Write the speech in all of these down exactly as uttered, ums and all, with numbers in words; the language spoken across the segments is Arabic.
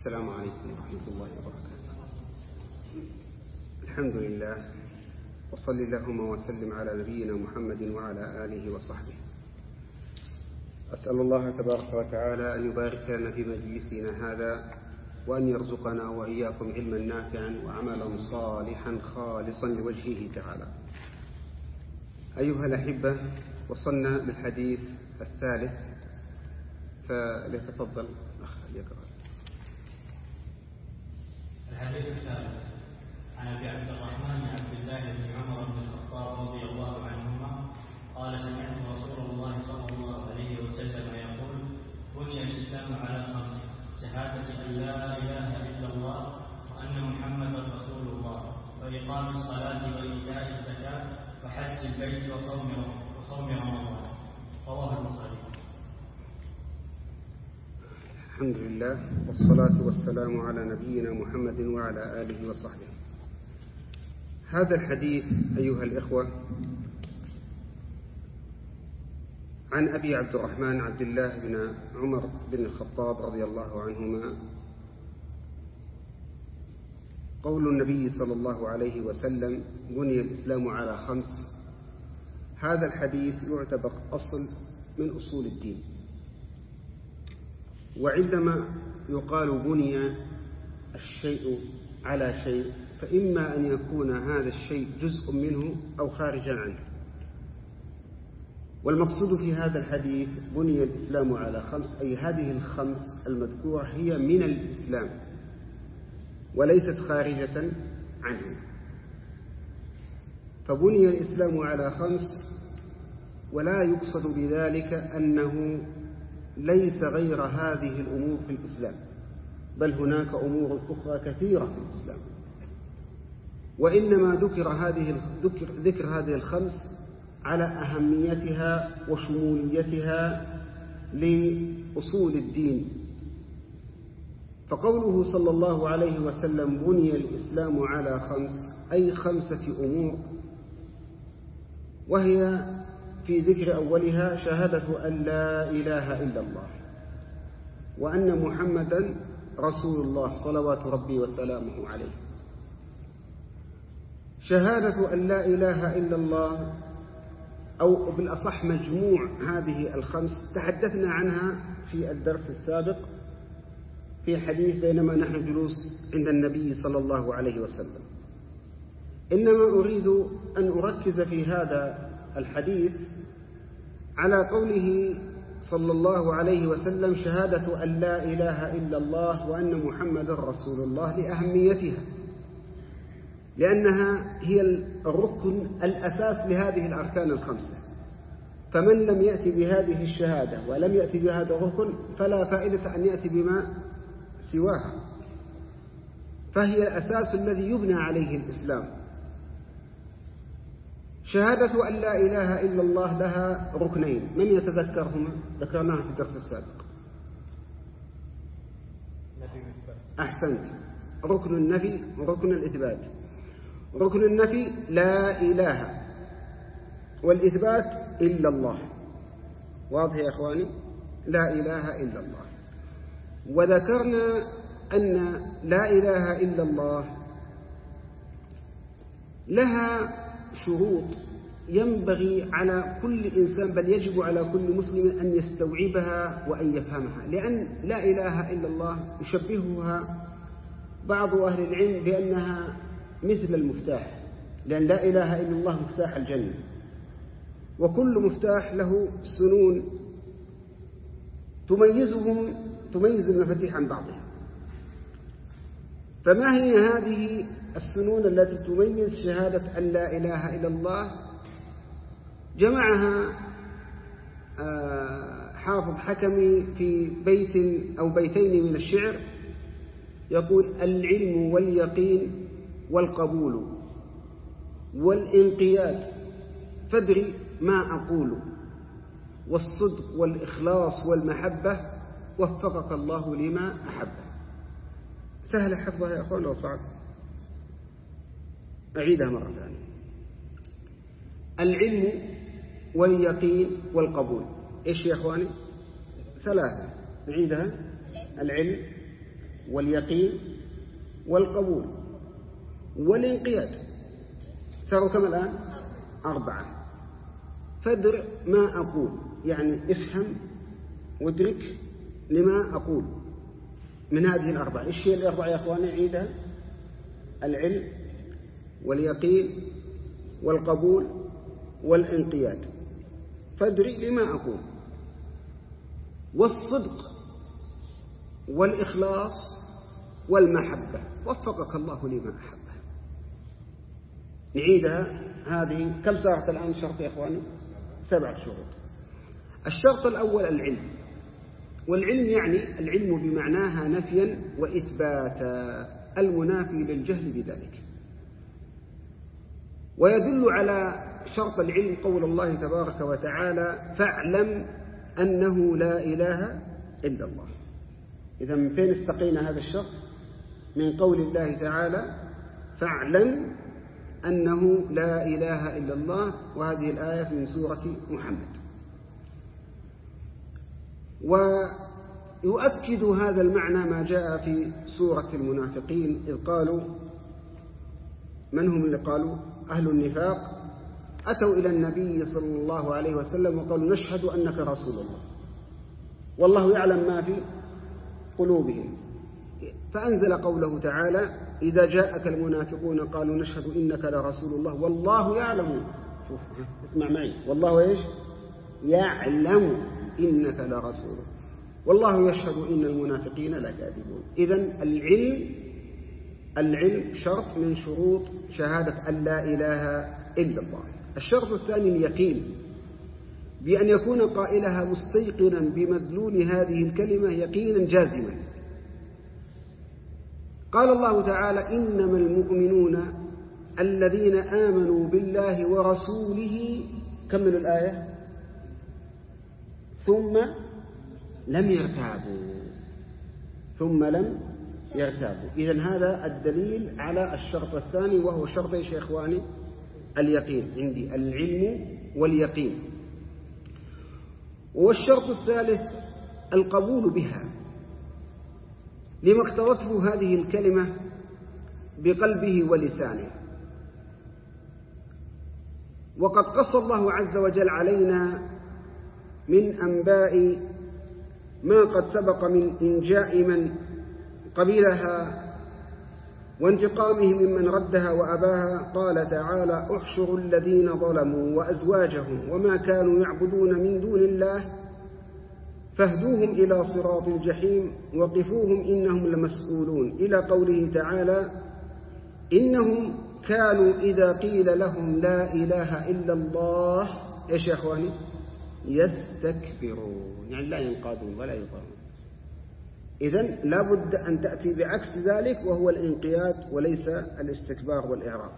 السلام عليكم ورحمة الله وبركاته. الحمد لله، وصل اللهم وسلم على نبينا محمد وعلى آله وصحبه. أسأل الله تبارك وتعالى أن يبارك لنا في مجلسنا هذا، وأن يرزقنا وإياكم علما نافعا وعملا صالحا خالصا لوجهه تعالى. أيها الأحبة، وصلنا للحديث الثالث، فليتفضل أخ يقرأ. الحديث الثالث عن ابي عبد الرحمن بن عبد الله بن عمر بن الخطاب رضي الله عنهما قال: سمعت رسول الله صلى الله عليه وسلم يقول: بني الاسلام على خمس: شهاده ان لا اله الا الله وان محمدا رسول الله، واقام الصلاه وايتاء الزكاه وحج البيت وصوم وصوم رمضان. رواه البخاري. الحمد لله، والصلاة والسلام على نبينا محمد وعلى آله وصحبه. هذا الحديث أيها الإخوة عن أبي عبد الرحمن عبد الله بن عمر بن الخطاب رضي الله عنهما، قول النبي صلى الله عليه وسلم: بني الإسلام على خمس. هذا الحديث يعتبر أصل من أصول الدين، وعندما يقال بني الشيء على شيء فإما أن يكون هذا الشيء جزء منه أو خارجا عنه. والمقصود في هذا الحديث بني الإسلام على خمس، أي هذه الخمس المذكورة هي من الإسلام وليست خارجة عنه. فبني الإسلام على خمس، ولا يقصد بذلك أنه ليس غير هذه الأمور في الإسلام، بل هناك أمور أخرى كثيرة في الإسلام، وإنما ذكر هذه ذكر, ذكر هذه الخمس على أهميتها وشموليتها لأصول الدين. فقوله صلى الله عليه وسلم: بني الإسلام على خمس، أي خمسة أمور، وهي في ذكر أولها شهادة أن لا إله إلا الله وأن محمدا رسول الله صلوات ربي وسلامه عليه. شهادة أن لا إله إلا الله، أو بالأصح مجموع هذه الخمس، تحدثنا عنها في الدرس السابق في حديث بينما نحن جلوس عند النبي صلى الله عليه وسلم. إنما أريد أن أركز في هذا الحديث على قوله صلى الله عليه وسلم: شهادة أن لا إله إلا الله وأن محمدا رسول الله، لأهميتها، لأنها هي الركن الأساس لهذه الأركان الخمسة. فمن لم يأتي بهذه الشهادة ولم يأتي بهذا الركن فلا فائدة أن يأتي بما سواها، فهي الأساس الذي يبنى عليه الإسلام. شهادة أن لا إله إلا الله لها ركنين، من يتذكرهما؟ ذكرناها في الدرس السابق. أحسنت، ركن النفي وركن الإثبات. ركن النفي لا إله، والإثبات إلا الله. واضح يا إخواني؟ لا إله إلا الله. وذكرنا أن لا إله إلا الله لها شروط ينبغي على كل إنسان، بل يجب على كل مسلم أن يستوعبها وأن يفهمها، لأن لا إله إلا الله يشبهها بعض أهل العلم بأنها مثل المفتاح، لأن لا إله إلا الله مفتاح الجنة، وكل مفتاح له سنون تميزهم تميز المفاتيح عن بعضها. فما هي هذه السنون التي تميز شهادة أن لا إله إلا الله؟ جمعها حافظ حكمي في بيت أو بيتين من الشعر، يقول: العلم واليقين والقبول والانقياد فادري ما أقول، والصدق والإخلاص والمحبة وفقك الله لما أحبه. سهل حفظها يا أخوان لو صعب؟ أعيدها مرة ثانية: العلم واليقين والقبول. إيش يا أخواني؟ ثلاثة. نعيدها: العلم واليقين والقبول والانقياد. صاروا كم الآن؟ أربعة. فادر ما أقول، يعني افهم وادرك لما أقول من هذه الأربعة. إيش هي الأربعة يا أخواني؟ عيدها: العلم واليقين والقبول والانقياد. فادري لما أقول، والصدق والإخلاص والمحبة، وفقك الله لما أحبه. نعيدها هذه. كم صارت الآن شرط يا أخواني؟ سبعة شروط. الشرط الأول العلم، والعلم يعني العلم بمعناها نفيا وإثباتا، المنافي للجهل بذلك. ويدل على شرط العلم قول الله تبارك وتعالى: فاعلم أنه لا إله إلا الله. إذا من فين استقينا هذا الشرط؟ من قول الله تعالى: فاعلم أنه لا إله إلا الله، وهذه الآية من سورة محمد. ويؤكد هذا المعنى ما جاء في سورة المنافقين، إذ قالوا، من هم اللي قالوا؟ أهل النفاق أتوا إلى النبي صلى الله عليه وسلم وقالوا: نشهد أنك رسول الله والله يعلم ما في قلوبهم. فأنزل قوله تعالى: إذا جاءك المنافقون قالوا نشهد إنك لرسول الله والله يعلم. شوف اسمع معي، والله إيش؟ يعلم إنك لرسوله والله يشهد إن المنافقين لكاذبون. إذن العلم العلم شرط من شروط شهادة أن لا إله إلا الله. الشرط الثاني اليقين، بأن يكون قائلها مستيقنا بمدلول هذه الكلمة يقينا جازما. قال الله تعالى: إنما المؤمنون الذين آمنوا بالله ورسوله، كملوا الآية، ثم لم يرتابوا ثم لم يرتابوا. إذن هذا الدليل على الشرط الثاني، وهو شرط يا إخواني اليقين. عندي العلم واليقين. والشرط الثالث القبول بها، لما اقتضته هذه الكلمة بقلبه ولسانه. وقد قص الله عز وجل علينا من أنباء ما قد سبق من إنجاء من قبلها وانتقامه ممن ردها وأباها. قال تعالى: احشروا الذين ظلموا وأزواجهم وما كانوا يعبدون من دون الله فاهدوهم إلى صراط الجحيم وقفوهم إنهم لمسؤولون، إلى قوله تعالى: إنهم كانوا إذا قيل لهم لا إله إلا الله إيش يا أخواني؟ يستكبرون، يعني لا ينقادون ولا يطاعون. إذن لا بد أن تأتي بعكس ذلك، وهو الانقياد وليس الاستكبار والإعراض.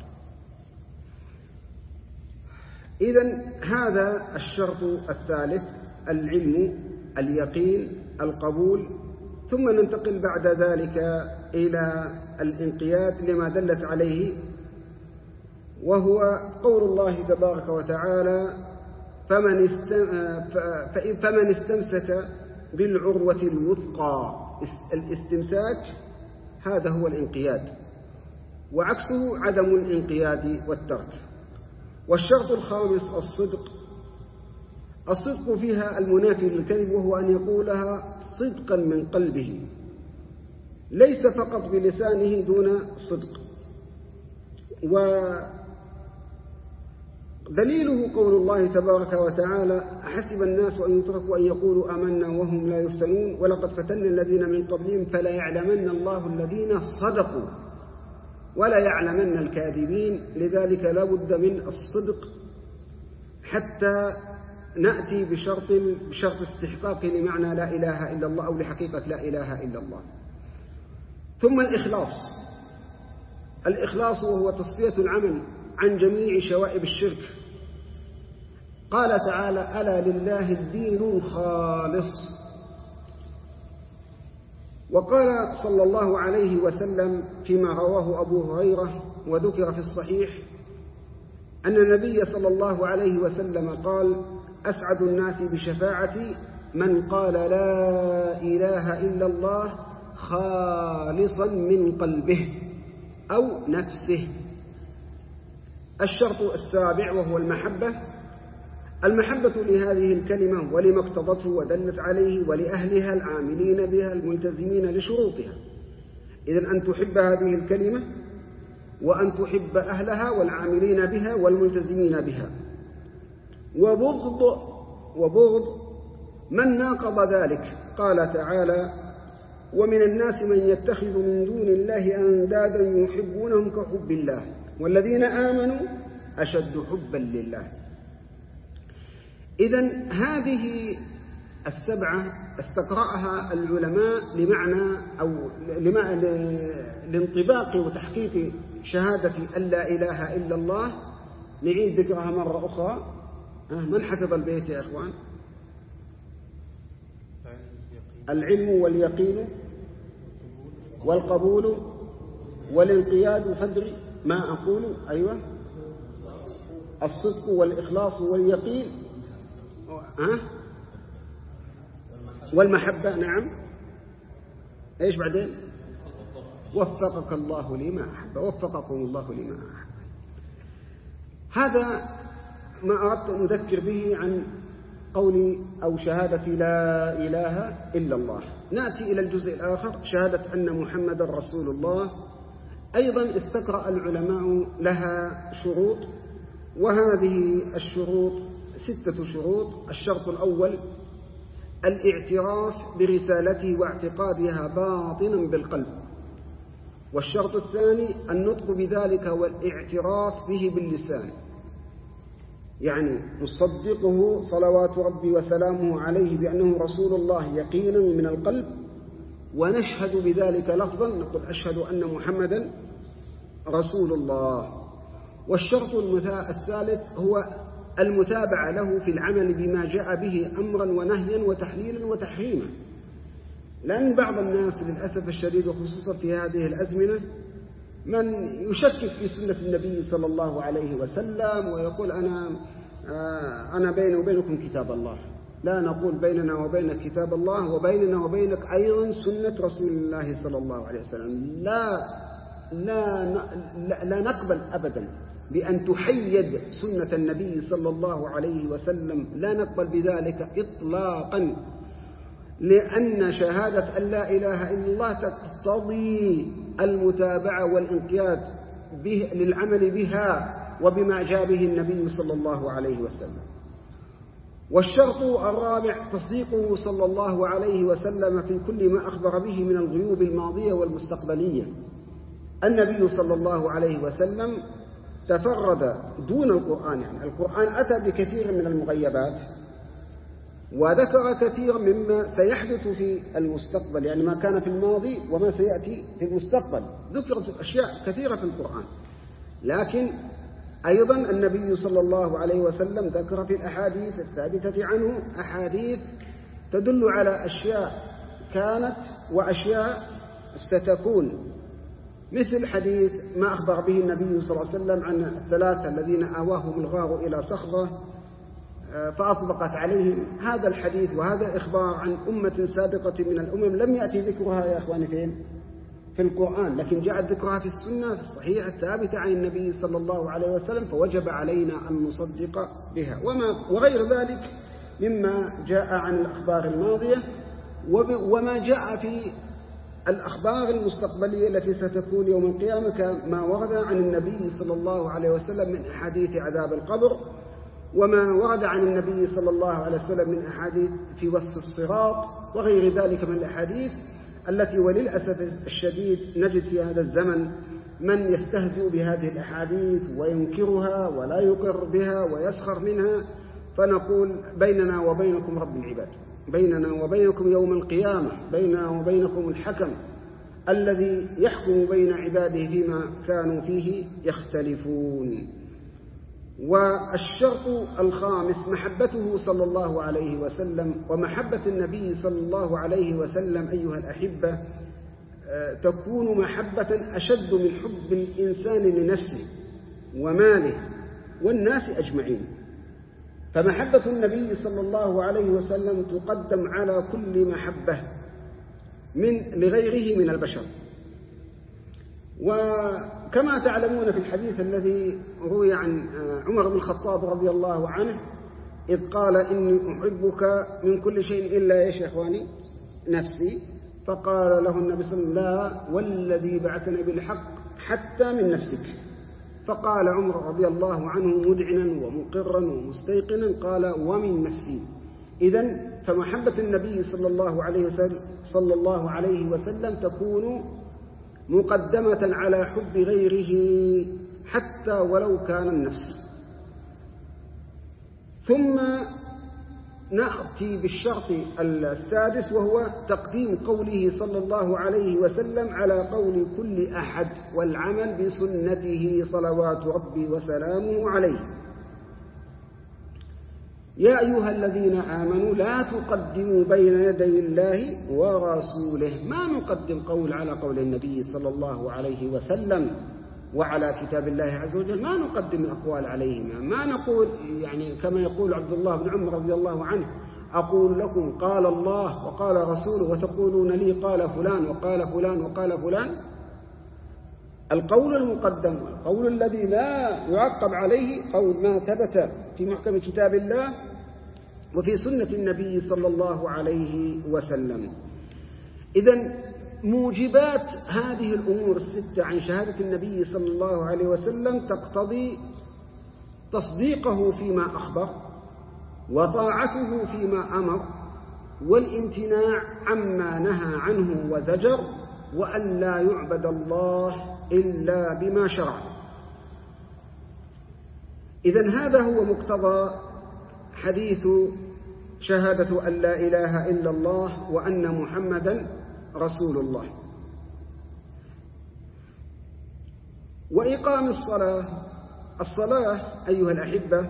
إذن هذا الشرط الثالث: العلم، اليقين، القبول. ثم ننتقل بعد ذلك إلى الانقياد لما دلت عليه، وهو قول الله تبارك وتعالى: فمن فمن استمسك بالعروة الوثقى. الاستمساك هذا هو الانقياد، وعكسه عدم الانقياد والترك. والشرط الخامس الصدق. الصدق فيها المنافي للكذب، وهو أن يقولها صدقا من قلبه، ليس فقط بلسانه دون صدق. ودليله قول الله تبارك وتعالى: أحسب الناس أن يتركوا أن يقولوا آمنا وهم لا يفتنون ولقد فتنا الذين من قبلهم فلا يعلمن الله الذين صدقوا ولا يعلمن الكاذبين. لذلك لا بد من الصدق حتى نأتي بشرط بشرط استحقاق لمعنى لا إله إلا الله، أو لحقيقة لا إله إلا الله. ثم الإخلاص. الإخلاص وهو تصفية العمل عن جميع شوائب الشرك. قال تعالى: ألا لله الدين الخالص. وقال صلى الله عليه وسلم فيما رواه أبو هريرة وذكر في الصحيح أن النبي صلى الله عليه وسلم قال: أسعد الناس بشفاعتي من قال لا إله إلا الله خالصا من قلبه أو نفسه. الشرط السابع وهو المحبة. المحبة لهذه الكلمة ولما اقتضته ودلت عليه ولأهلها العاملين بها الملتزمين لشروطها. إذن أن تحب هذه الكلمة وأن تحب أهلها والعاملين بها والملتزمين بها. وبغض وبغض من ناقض ذلك. قال تعالى: ومن الناس من يتخذ من دون الله أندادا يحبونهم كحب الله والذين آمنوا أشد حبا لله. إذن هذه السبعة استقرأها العلماء لمعنى أو لمعنى لانطباق وتحقيق شهادة أن لا إله إلا الله. نعيد ذكرها مرة أخرى. من حفظ البيت يا إخوان؟ العلم واليقين والقبول والانقياد فادري ما أقول. أيوة، الصدق والإخلاص واليقين ها والمحبة. نعم. إيش بعدين؟ وفقك الله لما أحب. وفقكم الله لما أحب. هذا ما أردت أن أذكر به عن قولي أو شهادة لا إله إلا الله. نأتي إلى الجزء الآخر، شهادة أن محمد رسول الله. أيضا استقرأ العلماء لها شروط، وهذه الشروط ستة شروط. الشرط الأول الاعتراف برسالته واعتقادها باطنا بالقلب. والشرط الثاني النطق بذلك والاعتراف به باللسان، يعني نصدقه صلوات ربي وسلامه عليه بأنه رسول الله يقينا من القلب، ونشهد بذلك لفظا، نقول أشهد أن محمدا رسول الله. والشرط الثالث هو المتابعة له في العمل بما جاء به أمرا ونهيا وتحليلا وتحريما. لأن بعض الناس للأسف الشديد وخصوصا في هذه الأزمنة من يشكك في سنة النبي صلى الله عليه وسلم ويقول أنا أنا بيني وبينكم كتاب الله. لا نقول بيننا وبينك كتاب الله وبيننا وبينك أيضا سنة رسول الله صلى الله عليه وسلم. لا لا لا, لا نقبل أبدا بأن تحيد سنة النبي صلى الله عليه وسلم، لا نقبل بذلك إطلاقا، لأن شهادة أن لا إله إلا الله تقتضي المتابعة والانقياد به للعمل بها وبما جاء به النبي صلى الله عليه وسلم. والشرط الرابع تصديقه صلى الله عليه وسلم في كل ما أخبر به من الغيوب الماضية والمستقبلية. النبي صلى الله عليه وسلم تفرد دون القرآن، يعني القرآن أتى بكثير من المغيبات وذكر كثير مما سيحدث في المستقبل، يعني ما كان في الماضي وما سيأتي في المستقبل، ذكرت أشياء كثيرة في القرآن. لكن أيضا النبي صلى الله عليه وسلم ذكر في الأحاديث الثابتة عنه أحاديث تدل على أشياء كانت وأشياء ستكون، مثل حديث ما أخبر به النبي صلى الله عليه وسلم عن الثلاثة الذين آواهم الغار إلى صخرة فأطبقت عليهم. هذا الحديث وهذا إخبار عن أمة سابقة من الأمم لم يأتي ذكرها يا أخواني فين؟ في القرآن، لكن جاءت ذكرها في السنة في الصحيحة الثابتة عن النبي صلى الله عليه وسلم، فوجب علينا أن نصدق بها. وما وغير ذلك مما جاء عن الأخبار الماضية وما جاء في الأخبار المستقبلية التي ستكون يوم القيامة، كما ورد عن النبي صلى الله عليه وسلم من أحاديث عذاب القبر، وما ورد عن النبي صلى الله عليه وسلم من أحاديث في وسط الصراط، وغير ذلك من الأحاديث التي وللأسف الشديد نجد في هذا الزمن من يستهزئ بهذه الأحاديث وينكرها ولا يقر بها ويسخر منها. فنقول بيننا وبينكم رب العباد، بيننا وبينكم يوم القيامة، بيننا وبينكم الحكم الذي يحكم بين عباده فيما كانوا فيه يختلفون. والشرط الخامس محبته صلى الله عليه وسلم. ومحبة النبي صلى الله عليه وسلم أيها الأحبة تكون محبة أشد من حب الإنسان لنفسه وماله والناس أجمعين. فمحبة النبي صلى الله عليه وسلم تقدم على كل محبة، من لغيره من البشر. وكما تعلمون في الحديث الذي روي عن عمر بن الخطاب رضي الله عنه إذ قال إني أحبك من كل شيء إلا إيش يا إخواني نفسي، فقال له النبي صلى الله عليه وسلم لا والذي بعثني بالحق حتى من نفسك. فقال عمر رضي الله عنه مذعنا ومقرا ومستيقنا قال ومن نفسي. إذن فمحبة النبي صلى الله عليه وسلم, صلى الله عليه وسلم تكون مقدمة على حب غيره حتى ولو كان النفس. ثم نأتي بالشرط السادس وهو تقديم قوله صلى الله عليه وسلم على قول كل أحد والعمل بسنته صلوات ربي وسلامه عليه. يا أيها الذين آمنوا لا تقدموا بين يدي الله ورسوله. ما نقدم قول على قول النبي صلى الله عليه وسلم وعلى كتاب الله عز وجل، ما نقدم الأقوال عليهما، ما نقول يعني كما يقول عبد الله بن عمر رضي الله عنه أقول لكم قال الله وقال رسوله وتقولون لي قال فلان وقال فلان وقال فلان. القول المقدم والقول الذي لا يعقب عليه قول ما ثبت في محكم كتاب الله وفي سنة النبي صلى الله عليه وسلم. إذن موجبات هذه الأمور الستة عن شهادة النبي صلى الله عليه وسلم تقتضي تصديقه فيما أخبر وطاعته فيما أمر والامتناع عما نهى عنه وزجر وأن لا يعبد الله إلا بما شرع. إذن هذا هو مقتضى حديث شهادة أن لا إله إلا الله وأن محمدا رسول الله. وإقام الصلاة. الصلاة أيها الأحبة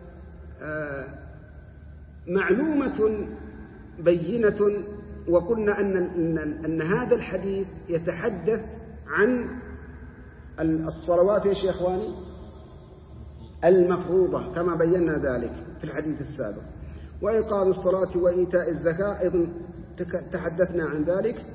معلومة بينة، وقلنا أن, أن, أن هذا الحديث يتحدث عن الصلوات يا إخواني المفروضة كما بينا ذلك في الحديث السابق. وإقام الصلاة وإيتاء الزكاة أيضا تحدثنا عن ذلك.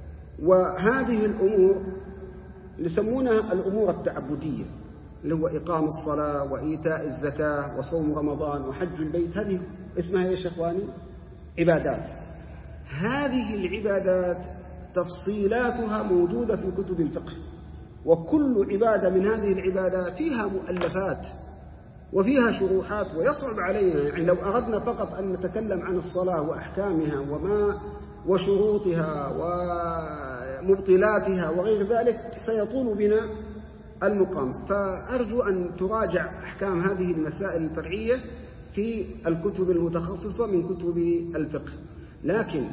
وهذه الأمور يسمونها الأمور التعبدية اللي هو إقام الصلاة وإيتاء الزكاة وصوم رمضان وحج البيت، هذه اسمها يا إخواني عبادات. هذه العبادات تفصيلاتها موجودة في كتب الفقه، وكل عبادة من هذه العبادات فيها مؤلفات وفيها شروحات ويصعب علينا. يعني لو أردنا فقط أن نتكلم عن الصلاة وأحكامها وما وشروطها ومبطلاتها وغير ذلك سيطول بنا المقام. فأرجو أن تراجع أحكام هذه المسائل الفرعية في الكتب المتخصصة من كتب الفقه. لكن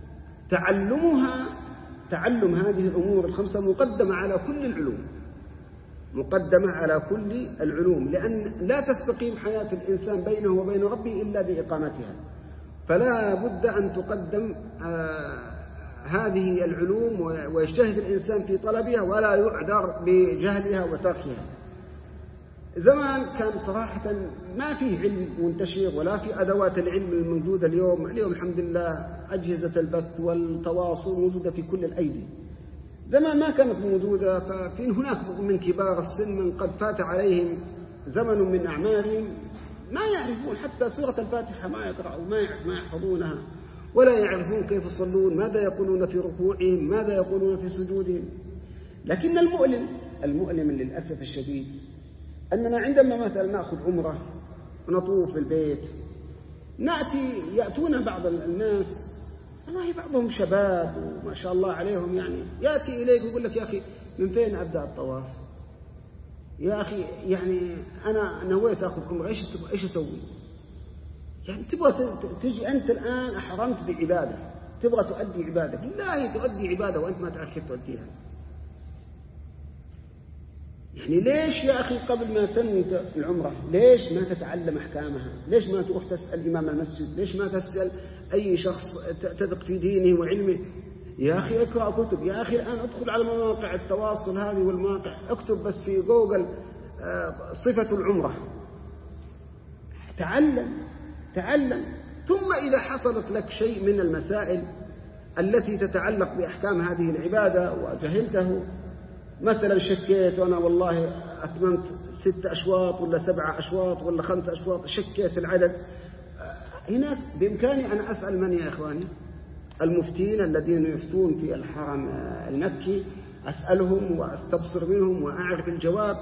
تعلمها تعلم هذه الأمور الخمسة مقدمة على كل العلوم، مقدمة على كل العلوم، لأن لا تستقيم حياة الإنسان بينه وبين ربه إلا بإقامتها. فلا بد أن تقدم آه هذه العلوم ويجتهد الإنسان في طلبها ولا يعذر بجهلها وتركها. زمان كان صراحة ما فيه علم منتشر ولا في أدوات العلم الموجودة اليوم. اليوم الحمد لله أجهزة البث والتواصل موجودة في كل الأيدي. زمان ما كانت موجودة، ففي هناك من كبار السن من قد فات عليهم زمن من أعمارهم ما يعرفون حتى سورة الفاتحة، ما يقرأوا ما ما يحفظونها ولا يعرفون كيف يصلون، ماذا يقولون في ركوعهم، ماذا يقولون في سجودهم. لكن المؤلم المؤلم للأسف الشديد أننا عندما مثلا نأخذ عمرة ونطوف في البيت نأتي يأتون بعض الناس والله بعضهم شباب وما شاء الله عليهم، يعني يأتي إليك ويقول لك يا أخي من فين أبدأ الطواف؟ يا أخي يعني أنا نويت أخذ عمرة، إيش إيش أسوي؟ يعني تبغى تجي أنت الآن أحرمت بعبادة، تبغى تؤدي عبادة، بالله تؤدي عبادة وأنت ما تعرف كيف تؤديها. يعني ليش يا أخي قبل ما تنوي العمرة ليش ما تتعلم أحكامها؟ ليش ما تروح تسأل إمام المسجد؟ ليش ما تسأل أي شخص تثق في دينه وعلمه؟ يا أخي اقرأ كتب، يا أخي الآن ادخل على مواقع التواصل هذه والمواقع، اكتب بس في جوجل صفة العمرة، تعلم تعلم ثم إذا حصلت لك شيء من المسائل التي تتعلق بأحكام هذه العبادة وجهلته، مثلا شكيت وأنا والله أتممت ست أشواط ولا سبعة أشواط ولا خمسة أشواط، شكيت العدد، هناك بإمكاني أن أسأل من يا إخواني؟ المفتين الذين يفتون في الحرم المكي، أسألهم وأستبصر منهم وأعرف الجواب،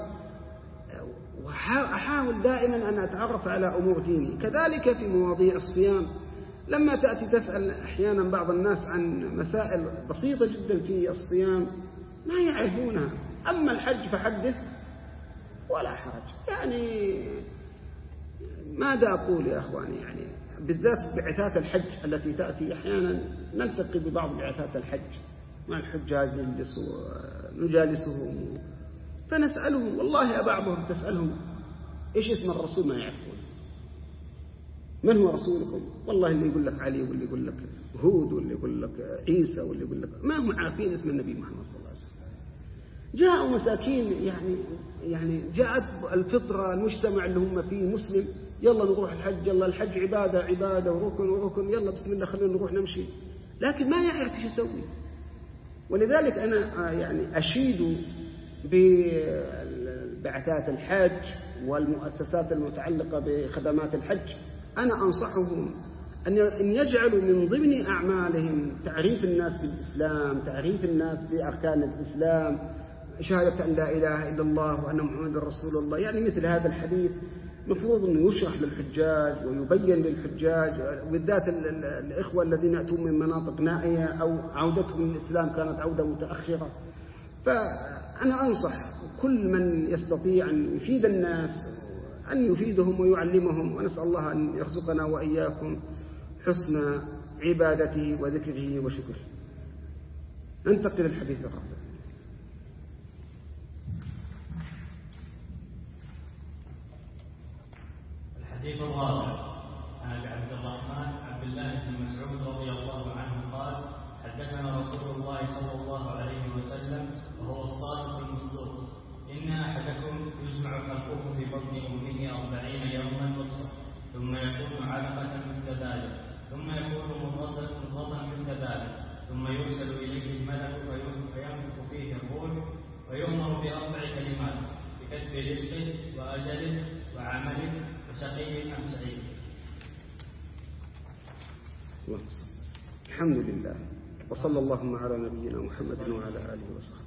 وأحاول دائما أن أتعرف على أمور ديني. كذلك في مواضيع الصيام، لما تأتي تسأل أحيانا بعض الناس عن مسائل بسيطة جدا في الصيام ما يعرفونها، أما الحج فحدث ولا حرج. يعني ماذا أقول يا أخواني؟ يعني بالذات بعثات الحج التي تأتي أحيانا نلتقي ببعض بعثات الحج مع الحجاج نجالسهم فنسألهم، والله يا بعضهم تسألهم إيش اسم الرسول ما يعرفون، من هو رسولكم؟ والله اللي يقول لك علي واللي يقول لك هود واللي يقول لك عيسى واللي يقول لك، ما هم عارفين اسم النبي محمد صلى الله عليه وسلم. جاءوا مساكين يعني يعني جاءت الفطرة المجتمع اللي هم فيه مسلم، يلا نروح الحج، يلا الحج عبادة عبادة وركن وركن، يلا بسم الله خلينا نروح نمشي، لكن ما يعرف ايش يسوي. ولذلك أنا يعني أشيد ببعثات الحج والمؤسسات المتعلقة بخدمات الحج، أنا أنصحهم أن يجعلوا من ضمن أعمالهم تعريف الناس بالإسلام، تعريف الناس بأركان الإسلام، شهادة أن لا إله إلا الله وأن محمد رسول الله. يعني مثل هذا الحديث مفروض أنه يشرح للحجاج ويبين للحجاج، بالذات الإخوة الذين يأتون من مناطق نائية أو عودتهم من الإسلام كانت عودة متأخرة. فأنا أنصح كل من يستطيع أن يفيد الناس أن يفيدهم ويعلمهم، ونسأل الله أن يرزقنا وإياكم حسن عبادته وذكره وشكره. ننتقل للحديث الرابع. الحديث الرابع عن أبي عبد الرحمن عبد الله بن مسعود رضي الله عنه قال: حدثنا رسول الله صلى الله عليه وسلم وهو الصادق المصدوق: إن أحدكم يجمع خلقه في بطن أمه أربعين يوما نطفة، ثم يكون علقة مثل ذلك، ثم يكون مضغة مثل ذلك، ثم يرسل إليه الملك فينفخ فيه الروح، ويؤمر بأربع كلمات: بكتب رزقه وأجله وعمله وشقي أم سعيد. الحمد لله، وصلى اللهم على نبينا محمد وعلى آله وصحبه.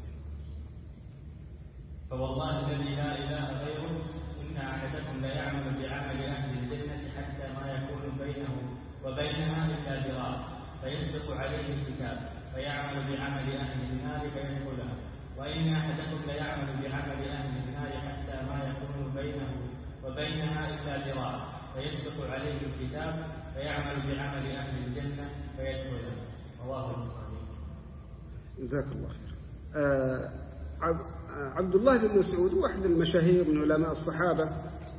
فوالله الذي لا إله غيره إن أحدكم ليعمل بعمل أهل الجنة حتى ما يكون بينه وبينها إلا ذراع، فيسبق عليه الكتاب فيعمل بعمل أهل النار فيدخلها، وإن أحدكم ليعمل بعمل أهل النار حتى ما يكون بينه وبينها إلا ذراع، فيسبق عليه الكتاب فيعمل بعمل أهل الجنة فيدخلها. رواه البخاري. جزاك الله خير. آه عبد الله بن مسعود واحد المشاهير من علماء الصحابة،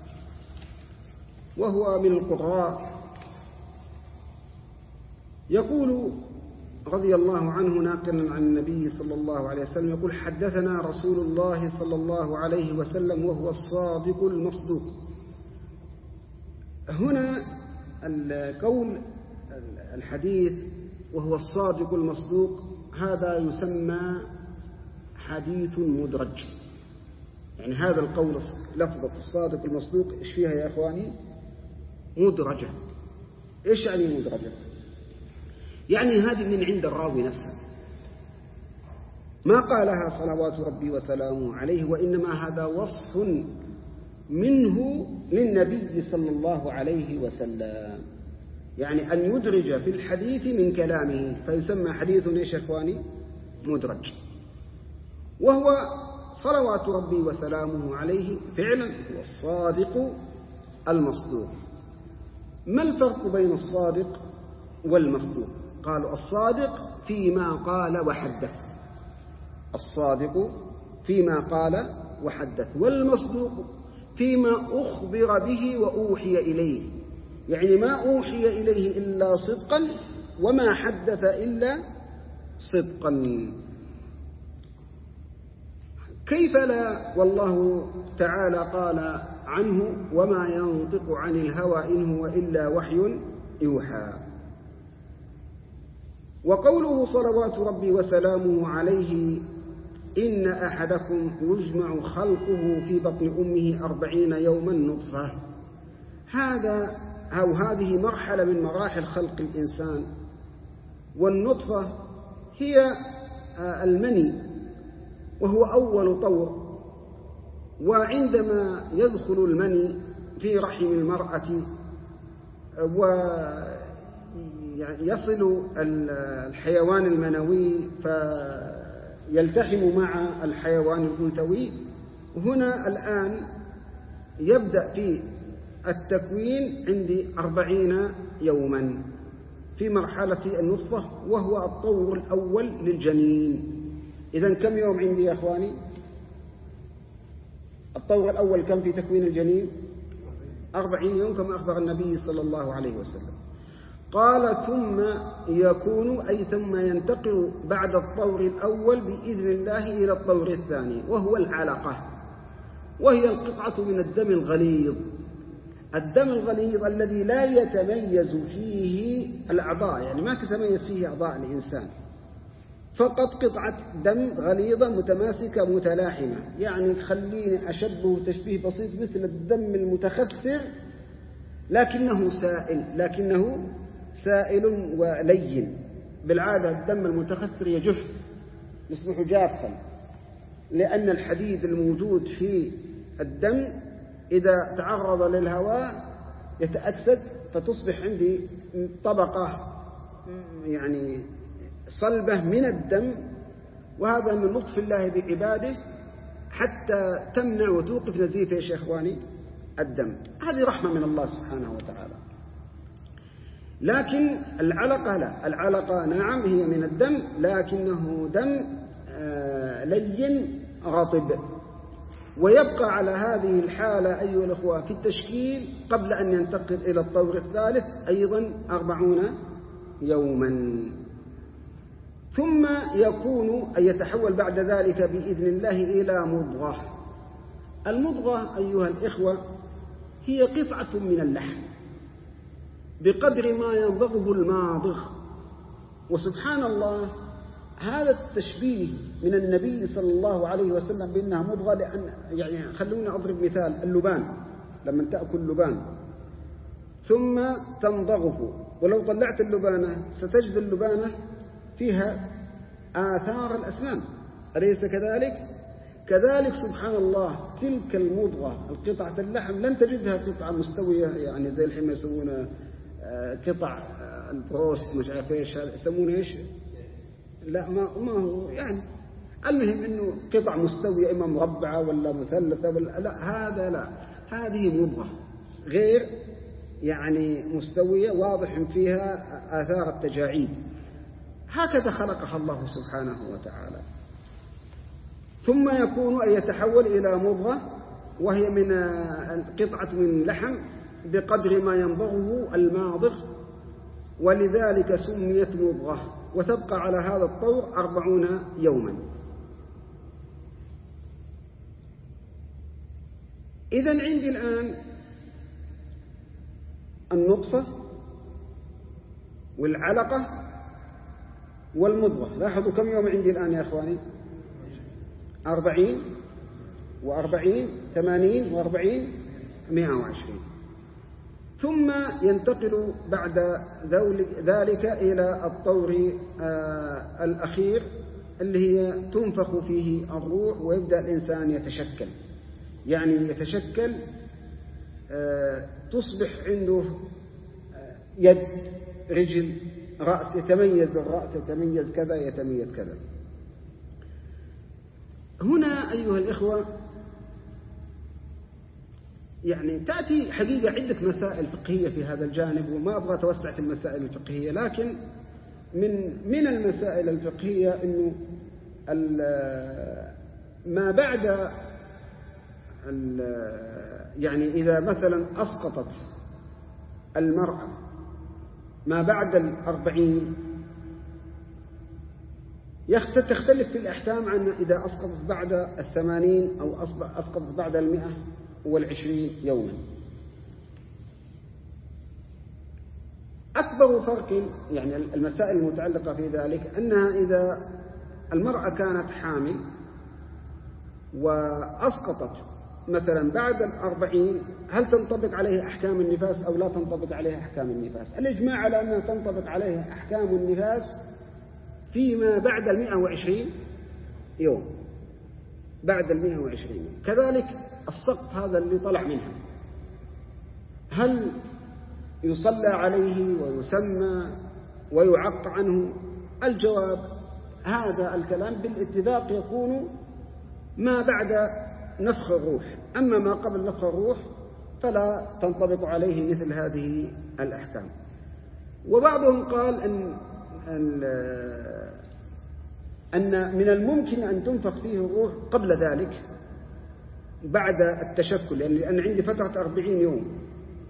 وهو من القراء، يقول رضي الله عنه ناقلا عن النبي صلى الله عليه وسلم، يقول: حدثنا رسول الله صلى الله عليه وسلم وهو الصادق المصدوق. هنا القول الحديث وهو الصادق المصدوق هذا يسمى حديث مدرج. يعني هذا القول لفظة الصادق المصدوق إيش فيها يا إخواني؟ مدرجة. إيش يعني مدرجة؟ يعني هذه من عند الراوي نفسه، ما قالها صلوات ربي وسلامه عليه، وإنما هذا وصف منه للنبي صلى الله عليه وسلم، يعني أن يدرج في الحديث من كلامه فيسمى حديث إيش يا إخواني؟ مدرج. وهو صلوات ربي وسلامه عليه فعلا هو الصادق المصدوق. ما الفرق بين الصادق والمصدوق؟ قالوا الصادق فيما قال وحدث، الصادق فيما قال وحدث، والمصدوق فيما أخبر به وأوحي إليه، يعني ما أوحي إليه إلا صدقا وما حدث إلا صدقا. كيف لا؟ والله تعالى قال عنه: وما ينطق عن الهوى إن هو إلا وحي يوحى. وقوله صلوات ربي وسلامه عليه إن أحدكم يجمع خلقه في بطن أمه أربعين يوما نطفة، هذا أو هذه مرحلة من مراحل خلق الإنسان. والنطفة هي المني وهو أول طور، وعندما يدخل المني في رحم المرأة ويصل الحيوان المنوي فيلتحم مع الحيوان الأنثوي، هنا الآن يبدأ في التكوين عند أربعين يوما في مرحلة النطفة، وهو الطور الأول للجنين. إذن كم يوم عندي يا أخواني؟ الطور الأول كم في تكوين الجنين؟ أربعين يوم كما أخبر النبي صلى الله عليه وسلم. قال ثم يكون أي ثم ينتقل بعد الطور الأول بإذن الله إلى الطور الثاني، وهو العلقة، وهي القطعة من الدم الغليظ. الدم الغليظ الذي لا يتميز فيه الأعضاء، يعني ما تتميز فيه أعضاء الإنسان، فقط قطعة دم غليظة متماسكة متلاحمة. يعني خليني أشبه تشبيه بسيط مثل الدم المتخثر، لكنه سائل لكنه سائل ولين. بالعادة الدم المتخثر يجف، يصبح جافا، لأن الحديد الموجود في الدم إذا تعرض للهواء يتأكسد، فتصبح عندي طبقة يعني صلبة من الدم، وهذا من لطف الله بعباده حتى تمنع وتوقف نزيف يا إخواني الدم. هذه رحمة من الله سبحانه وتعالى. لكن العلقة لا، العلقة نعم هي من الدم، لكنه دم لين رطب. ويبقى على هذه الحالة أيها الأخوة في التشكيل قبل أن ينتقل إلى الطور الثالث أيضا أربعون يوما، ثم يكون أن يتحول بعد ذلك بإذن الله إلى مضغة. المضغة أيها الإخوة هي قطعة من اللحم بقدر ما ينضغه الماضغ. وسبحان الله هذا التشبيه من النبي صلى الله عليه وسلم بأنها مضغة، لأن يعني خلونا أضرب مثال اللبان، لما تأكل لبان ثم تمضغه، ولو طلعت اللبانة ستجد اللبانة فيها آثار الأسنان، أليس كذلك؟ كذلك سبحان الله تلك المضغة القطعة اللحم لن تجدها قطعة مستوية، يعني زي الحين يسمونه قطع البروست مش عارف ايش يسمونه ايش، لا ما ما هو يعني المهم انه قطع مستوية اما مربعة ولا مثلثة ولا لا، هذا لا، هذه مضغة غير يعني مستوية واضح فيها آثار التجاعيد. هكذا خلقها الله سبحانه وتعالى. ثم يكون أن يتحول إلى مضغة، وهي من قطعة من لحم بقدر ما ينضغه الماضغ، ولذلك سميت مضغة، وتبقى على هذا الطور أربعون يوما. إذن عندي الآن النطفة والعلقة والمضغة. لاحظوا كم يوم عندي الآن يا أخواني؟ أربعين وأربعين ثمانين وأربعين مئة وعشرين. ثم ينتقل بعد ذلك إلى الطور آه الأخير اللي هي تنفخ فيه الروح، ويبدأ الإنسان يتشكل، يعني يتشكل آه تصبح عنده آه يد رجل رأس، يتميز الرأس، يتميز كذا يتميز كذا. هنا أيها الإخوة يعني تأتي حقيقة عدة مسائل فقهية في هذا الجانب، وما أبغى أتوسع في المسائل الفقهية، لكن من من المسائل الفقهية إنه ما بعد يعني إذا مثلا أسقطت المرأة ما بعد الأربعين تختلف في الأحكام عن إذا أسقطت بعد الثمانين أو أسقطت بعد المئة والعشرين يوما. أكبر فرق يعني المسائل المتعلقة في ذلك أنها إذا المرأة كانت حامل وأسقطت مثلا بعد الأربعين، هل تنطبق عليه أحكام النفاس أو لا تنطبق عليه أحكام النفاس؟ الإجماع على أنها تنطبق عليه أحكام النفاس فيما بعد المئة وعشرين يوم، بعد المئة وعشرين يوم. كذلك السقط هذا اللي طلع منها، هل يصلى عليه ويسمى ويعق عنه؟ الجواب هذا الكلام بالاتفاق يكون ما بعد نفخ الروح، أما ما قبل نفخ الروح فلا تنطبق عليه مثل هذه الأحكام. وبعضهم قال أن, أن, أن من الممكن أن تنفخ فيه الروح قبل ذلك بعد التشكل، لأن عندي فترة أربعين يوم،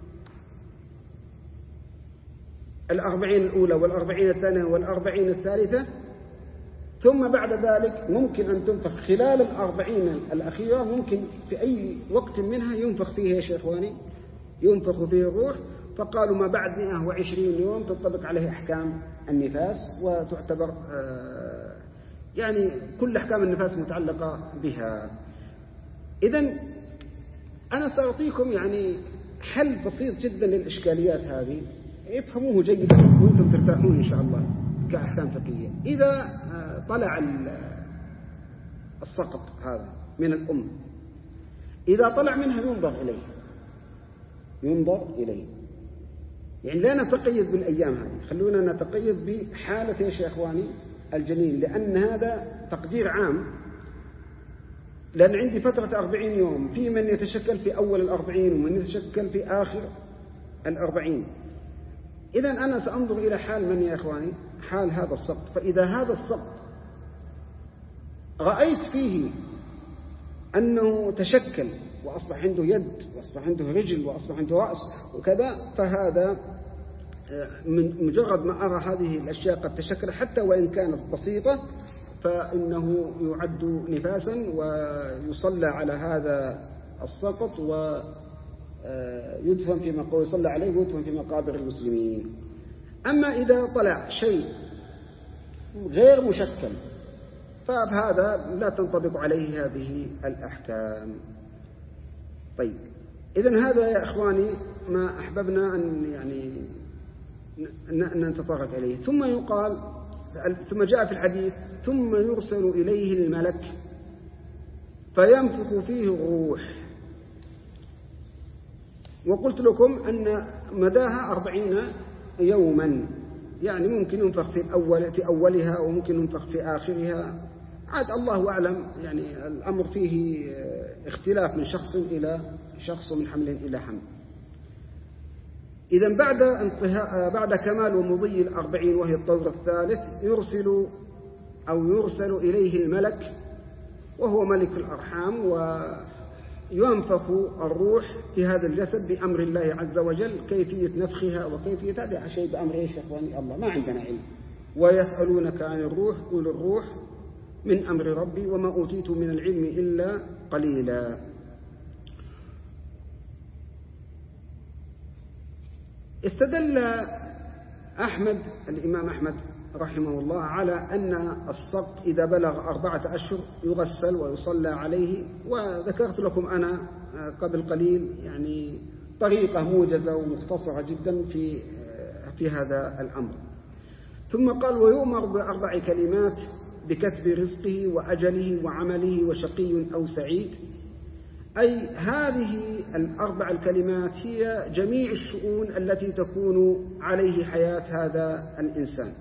الأربعين الأولى والأربعين الثانية والأربعين الثالثة، ثم بعد ذلك ممكن أن تنفخ خلال الأربعين الأخيرة، ممكن في أي وقت منها ينفخ فيه يا شيخواني، ينفخ فيه الروح. فقالوا ما بعد مئة وعشرين يوم تطبق عليه أحكام النفاس وتعتبر يعني كل أحكام النفاس متعلقة بها. إذن أنا سأعطيكم يعني حل بسيط جدا للإشكاليات هذه، افهموه جيدا وانتم ترتاحون إن شاء الله كأحكام فقهية. إذا طلع السقط هذا من الأم، إذا طلع منها ينظر إليه، ينظر إليه يعني لا نتقيد بالأيام هذه، خلونا نتقيد بحالة يا إخواني الجنين، لأن هذا تقدير عام، لأن عندي فترة أربعين يوم، في من يتشكل في أول الأربعين ومن يتشكل في آخر الأربعين. إذن أنا سأنظر إلى حال من يا إخواني؟ حال هذا السقط. فإذا هذا السقط رأيت فيه أنه تشكل وأصبح عنده يد وأصبح عنده رجل وأصبح عنده رأس وكذا، فهذا من مجرد ما أرى هذه الأشياء قد تشكل حتى وإن كانت بسيطة فإنه يعد نفاسا ويصلى على هذا السقط ويدفن في مقابر، يصلى عليه ويدفن في مقابر المسلمين. أما إذا طلع شيء غير مشكل فهذا لا تنطبق عليه هذه الأحكام. طيب، إذن هذا يا إخواني ما أحببنا أن يعني نتطرق إليه. ثم يقال، ثم جاء في الحديث ثم يرسل إليه الملك فينفخ فيه الروح. وقلت لكم أن مداها أربعين يوما، يعني ممكن ينفخ في الأول في أولها وممكن ينفخ في آخرها، عاد الله أعلم، يعني الأمر فيه اختلاف من شخص إلى شخص ومن حمل إلى حمل. إذن بعد انتهاء بعد كمال ومضي الأربعين وهي الطور الثالث يرسل أو يرسل إليه الملك وهو ملك الأرحام، وينفخ الروح في هذا الجسد بأمر الله عز وجل. كيفية نفخها وكيفية هذا شيء بأمر إيش يا إخواني؟ الله، ما عندنا علم. ويسألونك عن الروح قل الروح من أمر ربي وما أوتيت من العلم إلا قليلا. استدل أحمد الإمام أحمد رحمه الله على أن السقط إذا بلغ أربعة أشهر يغسل ويصلى عليه، وذكرت لكم أنا قبل قليل يعني طريقة موجزة ومختصرة جدا في في هذا الأمر. ثم قال ويؤمر بأربع كلمات بكتب رزقه وأجله وعمله وشقي أو سعيد، أي هذه الأربع الكلمات هي جميع الشؤون التي تكون عليه حياة هذا الإنسان.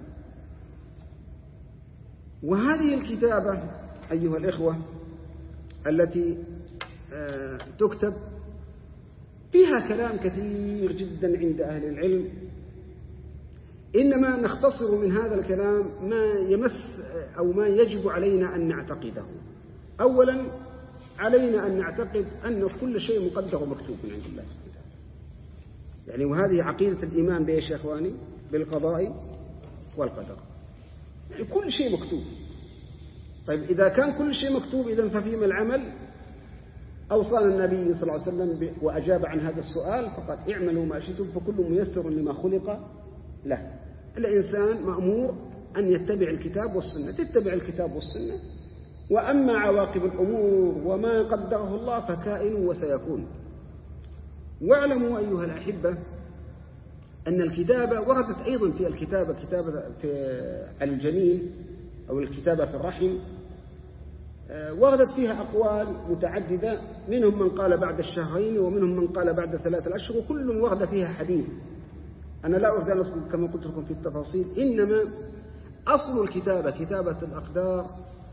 وهذه الكتابة أيها الإخوة التي تكتب فيها كلام كثير جدا عند أهل العلم، إنما نختصر من هذا الكلام ما يمس أو ما يجب علينا أن نعتقده. أولا علينا أن نعتقد أن كل شيء مقدر ومكتوب من عند الله سبحانه وتعالى، يعني وهذه عقيدة الإيمان بإيش يا إخواني؟ بالقضاء والقدر، يعني كل شيء مكتوب. طيب إذا كان كل شيء مكتوب إذن ففيما العمل؟ أوصانا النبي صلى الله عليه وسلم وأجاب عن هذا السؤال فقال اعملوا ما شئتم فكل ميسر لما خلق لا، الإنسان مأمور أن يتبع الكتاب والسنة، تتبع الكتاب والسنة، وأما عواقب الأمور وما قدره الله فكائن وسيكون. واعلموا أيها الأحبة أن الكتابة وردت أيضا في الكتابة كتابة في الجنين أو الكتابة في الرحم، وردت فيها أقوال متعددة، منهم من قال بعد الشهرين ومنهم من قال بعد ثلاثة أشهر، وكل ورد فيها حديث. أنا لا أريد أن أذكر كما قلت لكم في التفاصيل، إنما أصل الكتابة كتابة الأقدار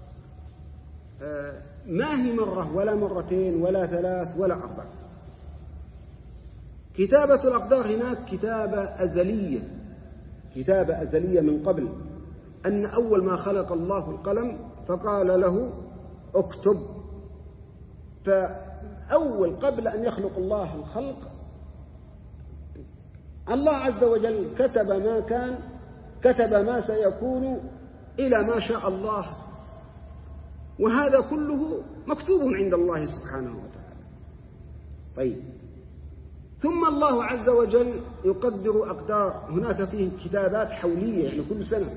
ما هي مرة ولا مرتين ولا ثلاث ولا أربع. كتابة الأقدار هناك كتابة أزلية، كتابة أزلية من قبل أن أول ما خلق الله القلم فقال له اكتب. فأول قبل أن يخلق الله الخلق الله عز وجل كتب ما كان، كتب ما سيكون إلى ما شاء الله، وهذا كله مكتوب عند الله سبحانه وتعالى. طيب، ثم الله عز وجل يقدر أقدار، هناك فيه كتابات حولية يعني كل سنة.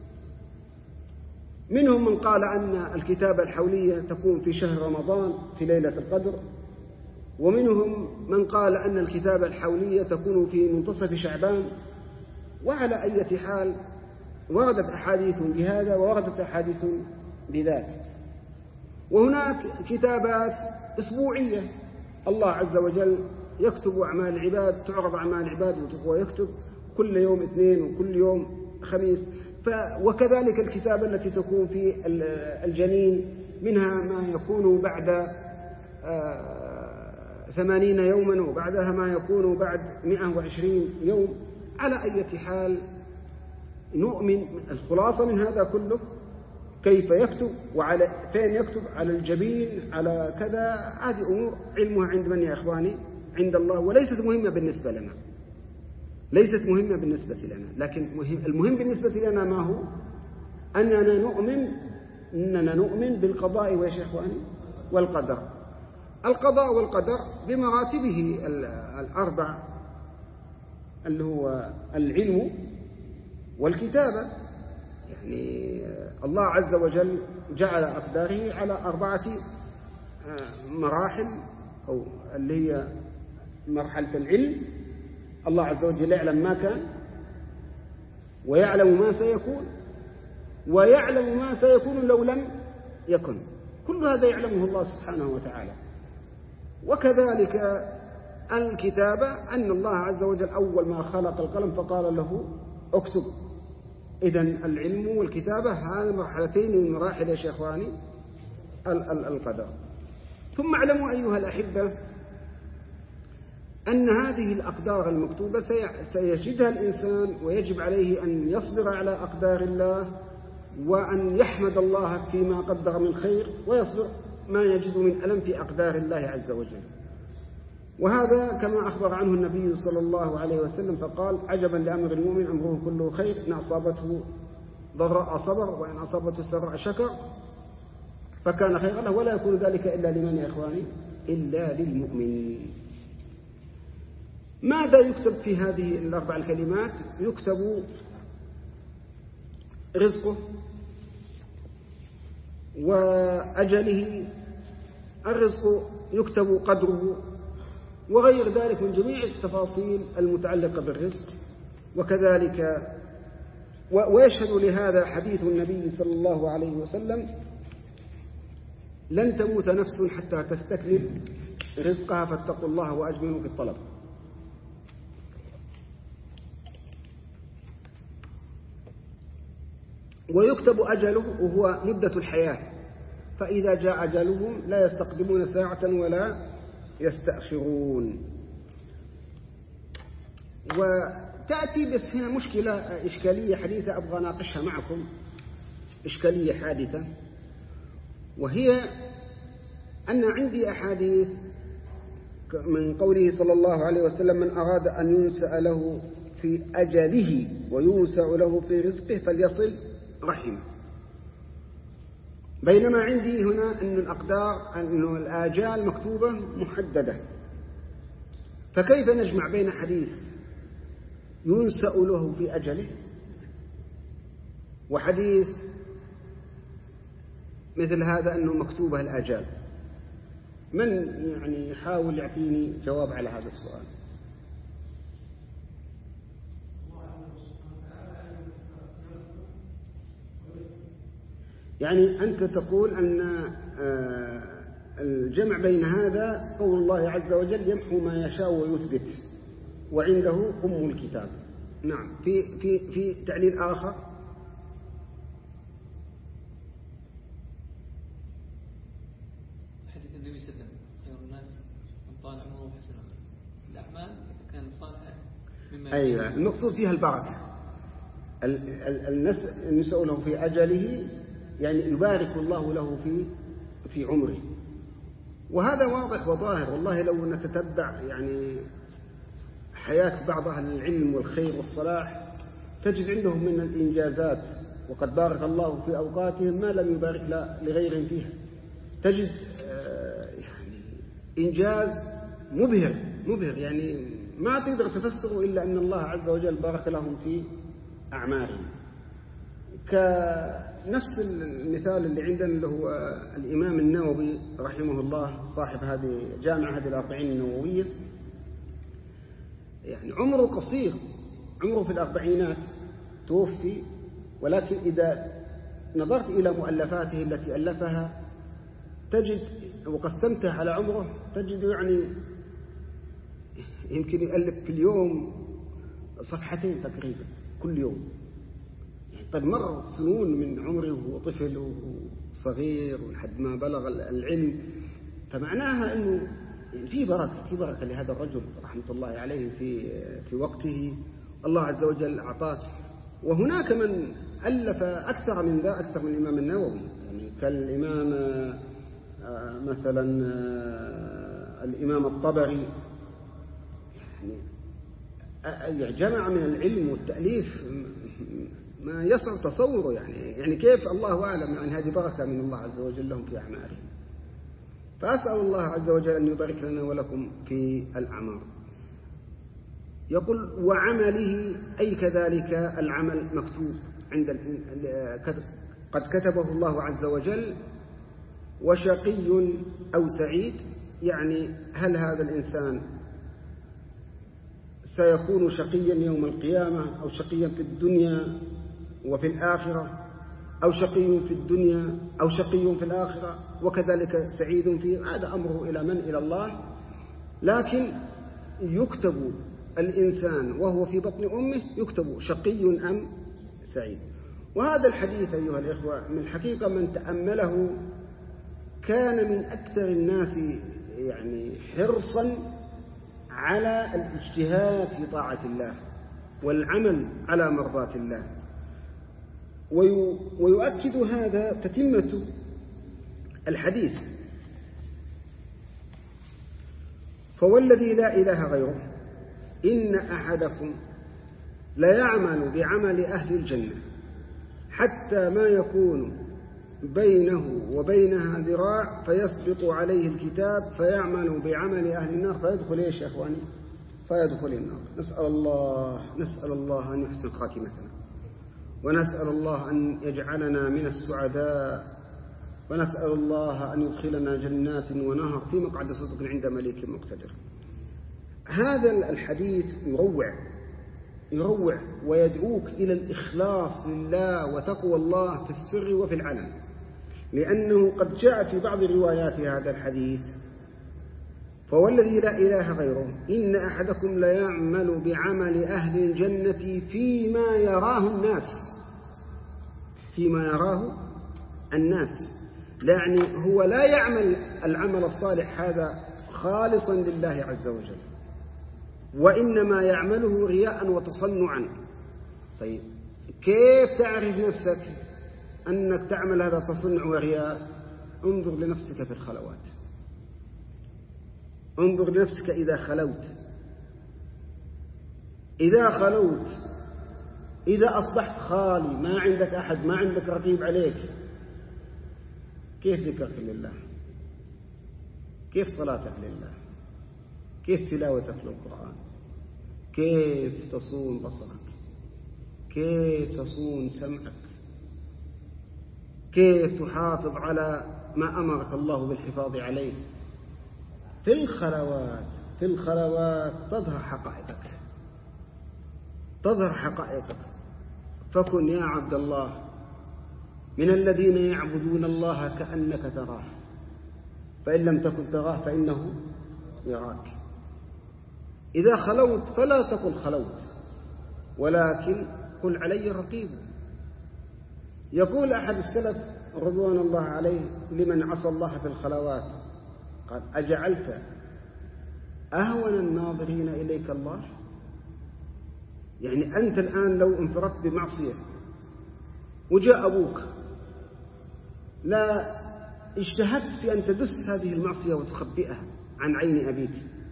منهم من قال أن الكتابة الحولية تكون في شهر رمضان في ليلة القدر، ومنهم من قال أن الكتابة الحولية تكون في منتصف شعبان. وعلى أي حال وردت أحاديث بهذا ووردت أحاديث بذلك. وهناك كتابات أسبوعية، الله عز وجل يكتب أعمال العباد، تعرض أعمال العباد ويكتب كل يوم اثنين وكل يوم خميس. ف وكذلك الكتابة التي تكون في الجنين، منها ما يكون بعد ثمانين يوما، وبعدها ما يكون بعد مئة وعشرين يوم. على أي حال نؤمن الخلاصة من هذا كله كيف يكتب وعلى فين يكتب، على الجبين، على كذا. هذه أمور علمها عند من يا إخواني؟ عند الله، وليست مهمة بالنسبة لنا، ليست مهمة بالنسبة لنا. لكن مهم المهم بالنسبة لنا ما هو؟ أننا نؤمن أننا نؤمن بالقضاء ويا إخواني والقدر. القضاء والقدر بمراتبه الأربع، اللي هو العلم والكتابة. يعني الله عز وجل جعل أقداره على أربعة مراحل، أو اللي هي مرحلة العلم. الله عز وجل يعلم ما كان، ويعلم ما سيكون، ويعلم ما سيكون لو لم يكن. كل هذا يعلمه الله سبحانه وتعالى. وكذلك الكتابة، أن الله عز وجل أول ما خلق القلم فقال له اكتب. إذن العلم والكتابة هذه مرحلتين من مراحل يا شيخواني القدر. ثم اعلموا أيها الأحبة أن هذه الأقدار المكتوبة سيجدها الإنسان، ويجب عليه أن يصبر على أقدار الله، وأن يحمد الله فيما قدر من خير، ويصبر ما يجد من ألم في أقدار الله عز وجل. وهذا كما أخبر عنه النبي صلى الله عليه وسلم فقال: عجبا لأمر المؤمن أمره كله خير، إن أصابته ضراء صبر، وإن أصابته سراء شكر فكان خيرا له، ولا يكون ذلك إلا لمن يا إخواني؟ إلا للمؤمنين. ماذا يكتب في هذه الأربع الكلمات؟ يكتب رزقه وأجله، الرزق يكتب قدره، وغير ذلك من جميع التفاصيل المتعلقة بالرزق. وكذلك ويشهد لهذا حديث النبي صلى الله عليه وسلم: لن تموت نفس حتى تستكمل رزقها فاتقوا الله وأجملوا في الطلب. ويكتب أجله وهو مدة الحياة، فإذا جاء أجلهم لا يستقدمون ساعة ولا يستأخرون. وتأتي بس هنا مشكلة إشكالية حديثة أبغى ناقشها معكم، إشكالية حادثة، وهي أن عندي أحاديث من قوله صلى الله عليه وسلم: من أراد أن ينسأ له في أجله وينسأ له في رزقه فليصل رحمه. بينما عندي هنا أن الأقدار، أن الآجال مكتوبة محددة. فكيف نجمع بين حديث ينسأ له في أجله. وحديث مثل هذا أنه مكتوبة الآجال. من يعني يحاول يعطيني جواب على هذا السؤال؟ يعني أنت تقول أن الجمع بين هذا قول الله عز وجل يمحو ما يشاء ويثبت وعنده أم الكتاب. نعم. في في في تعليل آخر. حديث النبي صلى الله عليه وسلم خير الناس من طال عمره وحسن الأعمال إذا كانت صالحة مما أيوة المقصود فيها البركة. النسأ له في أجله يعني يبارك الله له في في عمره. وهذا واضح وظاهر. والله لو نتتبع يعني حياة بعض أهل العلم والخير والصلاح تجد عندهم من الإنجازات، وقد بارك الله في أوقاتهم ما لم يبارك لغيرهم فيها. تجد يعني إنجاز مبهر مبهر يعني ما تقدر تفسره إلا أن الله عز وجل بارك لهم في أعمالهم. كنفس المثال اللي عندنا اللي هو الإمام النووي رحمه الله صاحب هذه جامع هذه الأربعين النووية، يعني عمره قصير، عمره في الأربعينات توفي، ولكن إذا نظرت إلى مؤلفاته التي ألفها تجد وقسمتها على عمره تجد يعني يمكن يألف في اليوم صفحتين تقريبا كل يوم. طيب مر سنون من عمره وهو طفل وصغير لحد ما بلغ العلم، فمعناها أنه في بركة في بركة لهذا الرجل رحمة الله عليه في في وقته الله عز وجل أعطاه. وهناك من ألف أكثر من ذا أكثر من الإمام النووي، يعني كالإمام مثلا الإمام الطبري يعني جمع من العلم والتأليف ما يصعب تصوره. يعني يعني كيف الله أعلم، يعني هذه بركة من الله عز وجل لهم في أعمالهم. فأسأل الله عز وجل أن يبارك لنا ولكم في الأعمار. يقول وعمله أي كذلك العمل مكتوب عند قد كتبه الله عز وجل. وشقي أو سعيد، يعني هل هذا الإنسان سيكون شقيا يوم القيامة أو شقيا في الدنيا وفي الآخرة، أو شقي في الدنيا أو شقي في الآخرة، وكذلك سعيد في هذا أمره إلى من؟ إلى الله. لكن يكتب الإنسان وهو في بطن أمه يكتب شقي أم سعيد. وهذا الحديث أيها الإخوة من الحقيقة من تأمله كان من أكثر الناس يعني حرصا على الاجتهاد في طاعة الله والعمل على مرضاة الله. ويؤكد هذا تتمة الحديث فوالذي لا إله غيره إن أحدكم ليعمل بعمل أهل الجنة حتى ما يكون بينه وبينها ذراع فيسبق عليه الكتاب فيعمل بعمل أهل النار فيدخل إيش يا أخواني؟ فيدخل النار. نسأل الله نسأل الله أن يحسن خاتمتنا، ونسأل الله أن يجعلنا من السعداء، ونسأل الله أن يدخلنا جنات ونهر في مقعد صدق عند مليك مقتدر. هذا الحديث يروع يروع ويدعوك إلى الإخلاص لله وتقوى الله في السر وفي العلن، لأنه قد جاء في بعض روايات هذا الحديث فوالذي لا إله غيره إن أحدكم ليعمل بعمل أهل الجنة فيما يراه الناس فيما يراه الناس يعني هو لا يعمل العمل الصالح هذا خالصا لله عز وجل، وإنما يعمله رياء وتصنعا. طيب كيف تعرف نفسك أنك تعمل هذا تصنع ورياء؟ انظر لنفسك في الخلوات، انظر لنفسك إذا خلوت إذا خلوت إذا أصبحت خالي ما عندك أحد ما عندك رقيب عليك، كيف ذكرك لله؟ كيف صلاتك لله؟ كيف تلاوتك للقرآن؟ كيف تصون بصرك، كيف تصون سمعك، كيف تحافظ على ما أمرك الله بالحفاظ عليه. في الخلوات في الخلوات تظهر حقائقك، تظهر حقائقك. فكن يا عبد الله من الذين يعبدون الله كأنك تراه، فإن لم تكن تراه فإنه يراك. إذا خلوت فلا تقل خلوت، ولكن قل علي رقيب. يقول أحد السلف رضوان الله عليه لمن عصى الله في الخلوات، قال: أجعلت أهون الناظرين إليك الله؟ يعني أنت الآن لو انفردت بمعصية وجاء أبوك، لا اجتهدت في أن تدس هذه المعصية وتخبئها عن عين أبيك،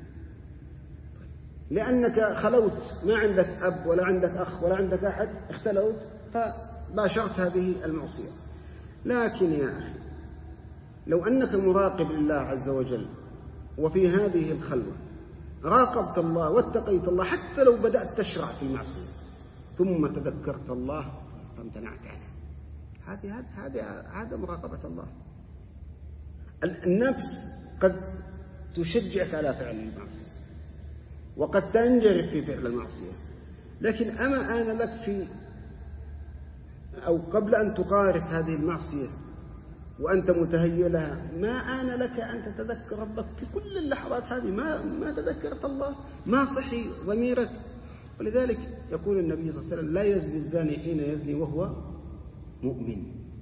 لأنك خلوت، ما عندك أب ولا عندك أخ ولا عندك أحد، اختلوت فباشرت هذه المعصية. لكن يا أخي لو أنك مراقب لله عز وجل وفي هذه الخلوة راقبت الله واتقيت الله، حتى لو بدأت تشرع في المعصية ثم تذكرت الله فامتنعت عنه، هذه هذه هذا مراقبة الله. النفس قد تشجعك على فعل المعصية وقد تنجرف في فعل المعصية، لكن أما آن لك في أو قبل أن تقارف هذه المعصية وأنت متهيئ لها، ما آن لك أن تتذكر ربك في كل اللحظات هذه؟ ما ما تذكرت الله، ما صحي ضميرك. ولذلك يقول النبي صلى الله عليه وسلم: لا يزني الزاني حين يزني وهو مؤمن.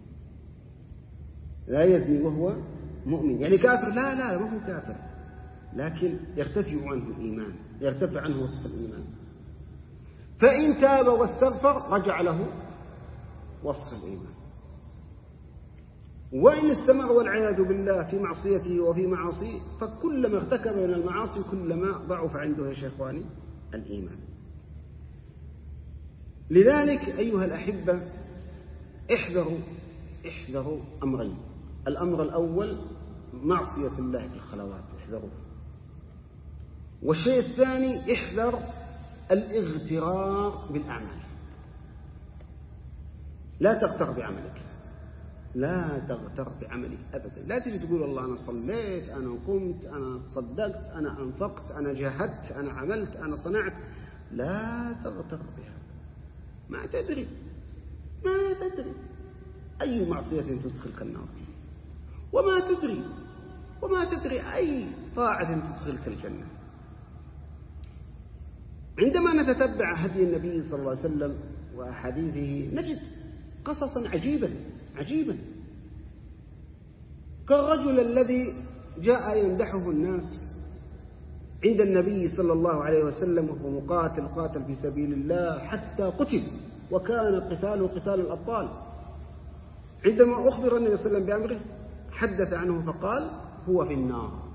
لا يزني وهو مؤمن يعني كافر؟ لا لا ما هو كافر، لكن يرتفع عنه الإيمان، يرتفع عنه وصف الإيمان. فإن تاب واستغفر رجع له وصف الإيمان. وإن استمر والعياذ بالله في معصيته وفي معاصيه، فكلما ارتكب من المعاصي كلما ضعف عنده يا شيخواني الإيمان. لذلك أيها الأحبة احذروا احذروا أمرين. الأمر الأول معصية الله في الخلوات، احذروا. والشيء الثاني احذر الاغترار بالأعمال. لا تغتر بعملك، لا تغتر بعملك أبدا. لا تجي تقول والله أنا صليت، أنا قمت، أنا صدقت، أنا أنفقت، أنا جاهدت، أنا عملت، أنا صنعت. لا تغتر بها، ما تدري ما تدري أي معصية تدخلك النار، وما تدري وما تدري أي طاعة تدخلك الجنة. عندما نتتبع هدي النبي صلى الله عليه وسلم وأحاديثه نجد قصصا عجيبا عجيبا، كالرجل الذي جاء يمدحه الناس عند النبي صلى الله عليه وسلم وهو مقاتل قاتل في سبيل الله حتى قتل، وكان قتاله قتال الأبطال. عندما أخبر النبي صلى الله عليه وسلم بأمره حدث عنه فقال: هو في النار.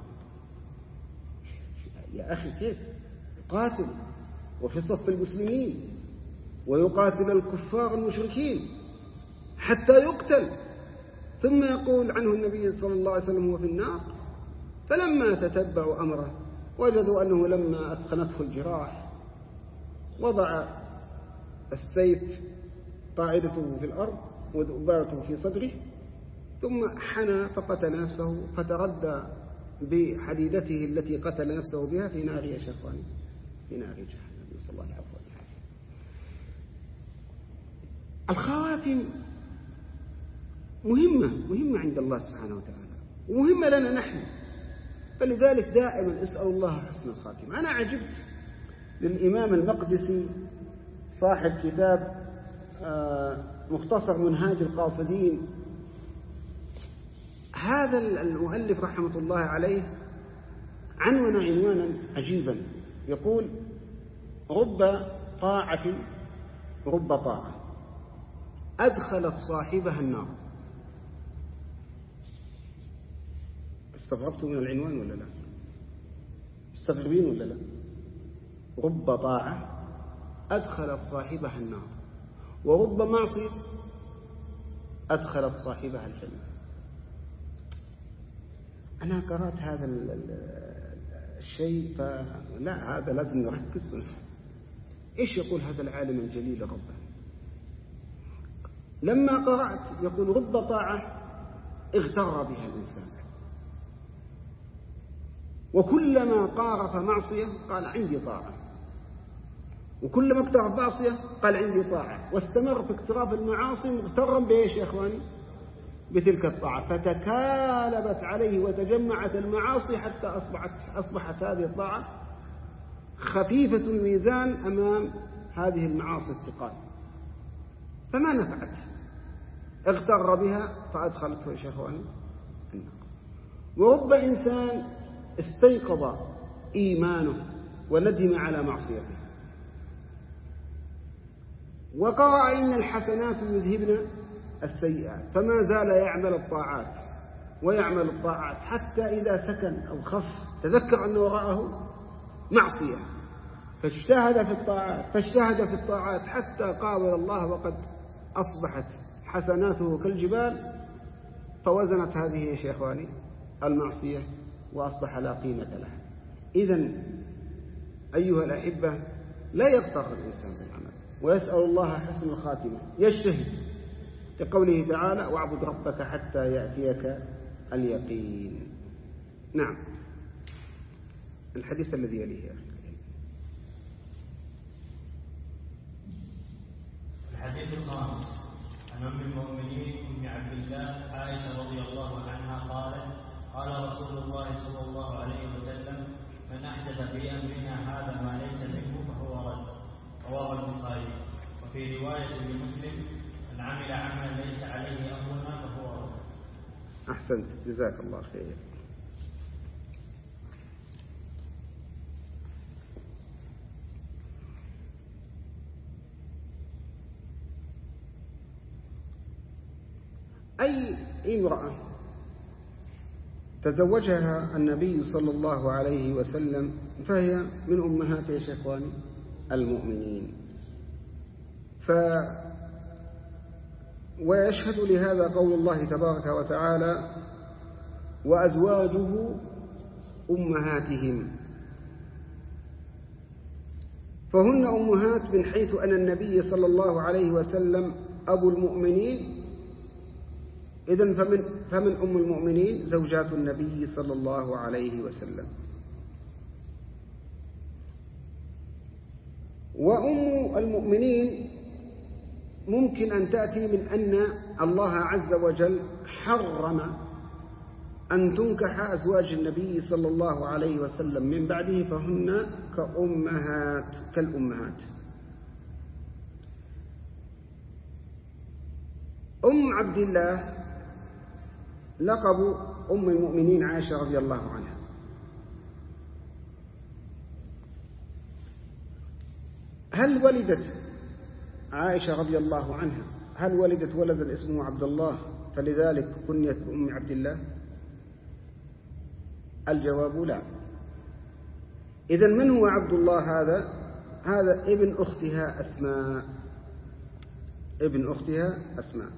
يا أخي كيف قاتل وفي صف المسلمين ويقاتل الكفار المشركين حتى يقتل، ثم يقول عنه النبي صلى الله عليه وسلم هو في النار؟ فلما تتبعوا أمره وجدوا أنه لما أثخنته الجراح وضع السيف قاعدته في الأرض وذؤبارته في صدره، ثم حنى فقتل نفسه، فتردى بحديدته التي قتل نفسه بها في نار يا شيخواني، في نار جهنم، نسأل الله العفو والعافية. الخواتم مهمة مهمة عند الله سبحانه وتعالى، ومهمة لنا نحن، فلذلك دائما اسأل الله حسن الخاتمة. أنا عجبت للإمام المقدسي صاحب كتاب مختصر منهاج القاصدين. هذا المؤلف رحمة الله عليه عنون عنوانا عجيبا، يقول: رب طاعة رب طاعة أدخلت صاحبها النار. استغربتوا من العنوان ولا لا؟ مستغربين ولا لا؟ رب طاعة أدخلت صاحبها النار، ورب معصية أدخلت صاحبها الجنة. أنا قرأت هذا الشيء فلا، هذا لازم نركز إيش يقول هذا العالم الجليل ربه؟ لما قرأت يقول رب طاعة اغتر بها الإنسان، وكلما قارف معصية قال عندي طاعة، وكلما اقترف معصية قال عندي طاعة، واستمر في اقتراف المعاصي مغترا بإيش يا إخواني؟ بتلك الطاعة، فتكالبت عليه وتجمعت المعاصي حتى أصبحت, أصبحت هذه الطاعة خفيفة الميزان أمام هذه المعاصي الثقال، فما نفعت، اغتر بها فأدخلته يا إخواني النار. ورب إنسان استيقظ إيمانه وندم على معصيته وقرأ إن الحسنات يذهبن السيئات، فما زال يعمل الطاعات ويعمل الطاعات حتى إذا سكن أو خف تذكر أن وراءه معصية فاجتهد في الطاعات فاجتهد في الطاعات حتى قابل الله وقد أصبحت حسناته كالجبال، فوزنت هذه يا شيخواني المعصية وأصبح لا قيمة لها. إذن أيها الأحبة لا يغتر الإنسان بالعمل ويسأل الله حسن الخاتمة، يجتهد لقوله تعالى واعبد ربك حتى يأتيك اليقين. نعم، الحديث الذي يليه يا أخي. الحديث الخامس عن أم المؤمنين أم عبد الله عائشة رضي الله عنها قالت قال رسول الله صلى الله عليه وسلم من أحدث في أمرنا هذا ما ليس منه فهو رد، رواه البخاري. وفي رواية لمسلم من عمل عملا ليس عليه أمرنا فهو رد. أحسنت، جزاك الله خير. أي امرأة تزوجها النبي صلى الله عليه وسلم فهي من أمهات يا شيخواني المؤمنين، ف ويشهد لهذا قول الله تبارك وتعالى وأزواجه أمهاتهم، فهن أمهات من حيث أن النبي صلى الله عليه وسلم أبو المؤمنين، إذن فمن, فمن أم المؤمنين زوجات النبي صلى الله عليه وسلم. وأم المؤمنين ممكن أن تأتي من أن الله عز وجل حرم أن تنكح أزواج النبي صلى الله عليه وسلم من بعده، فهن كأمهات كالأمهات. أم عبد الله لقب أم المؤمنين عائشة رضي الله عنها. هل ولدت عائشة رضي الله عنها هل ولدت ولدا اسمه عبد الله فلذلك كنيت بأم عبد الله؟ الجواب لا. إذن من هو عبد الله هذا؟ هذا ابن أختها أسماء، ابن أختها أسماء.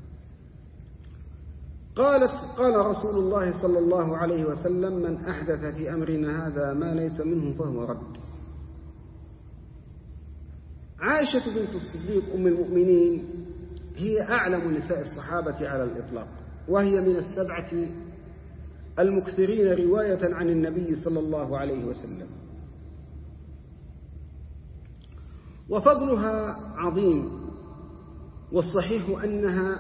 قالت قال رسول الله صلى الله عليه وسلم من أحدث في أمرنا هذا ما ليس منه فهو رد. عائشة بنت الصديق أم المؤمنين هي أعلم نساء الصحابة على الإطلاق، وهي من السبعة المكثرين رواية عن النبي صلى الله عليه وسلم، وفضلها عظيم، والصحيح أنها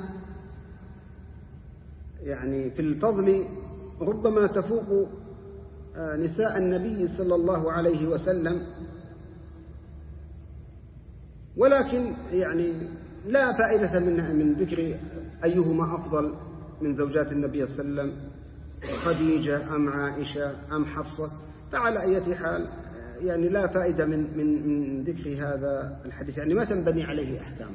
يعني في الفضل ربما تفوق نساء النبي صلى الله عليه وسلم، ولكن يعني لا فائدة منها من ذكر أيهما أفضل من زوجات النبي صلى الله عليه وسلم، خديجة أم عائشة أم حفصة، فعلى أي حال يعني لا فائدة من من من ذكر هذا الحديث، يعني ما تنبني عليه أحكام.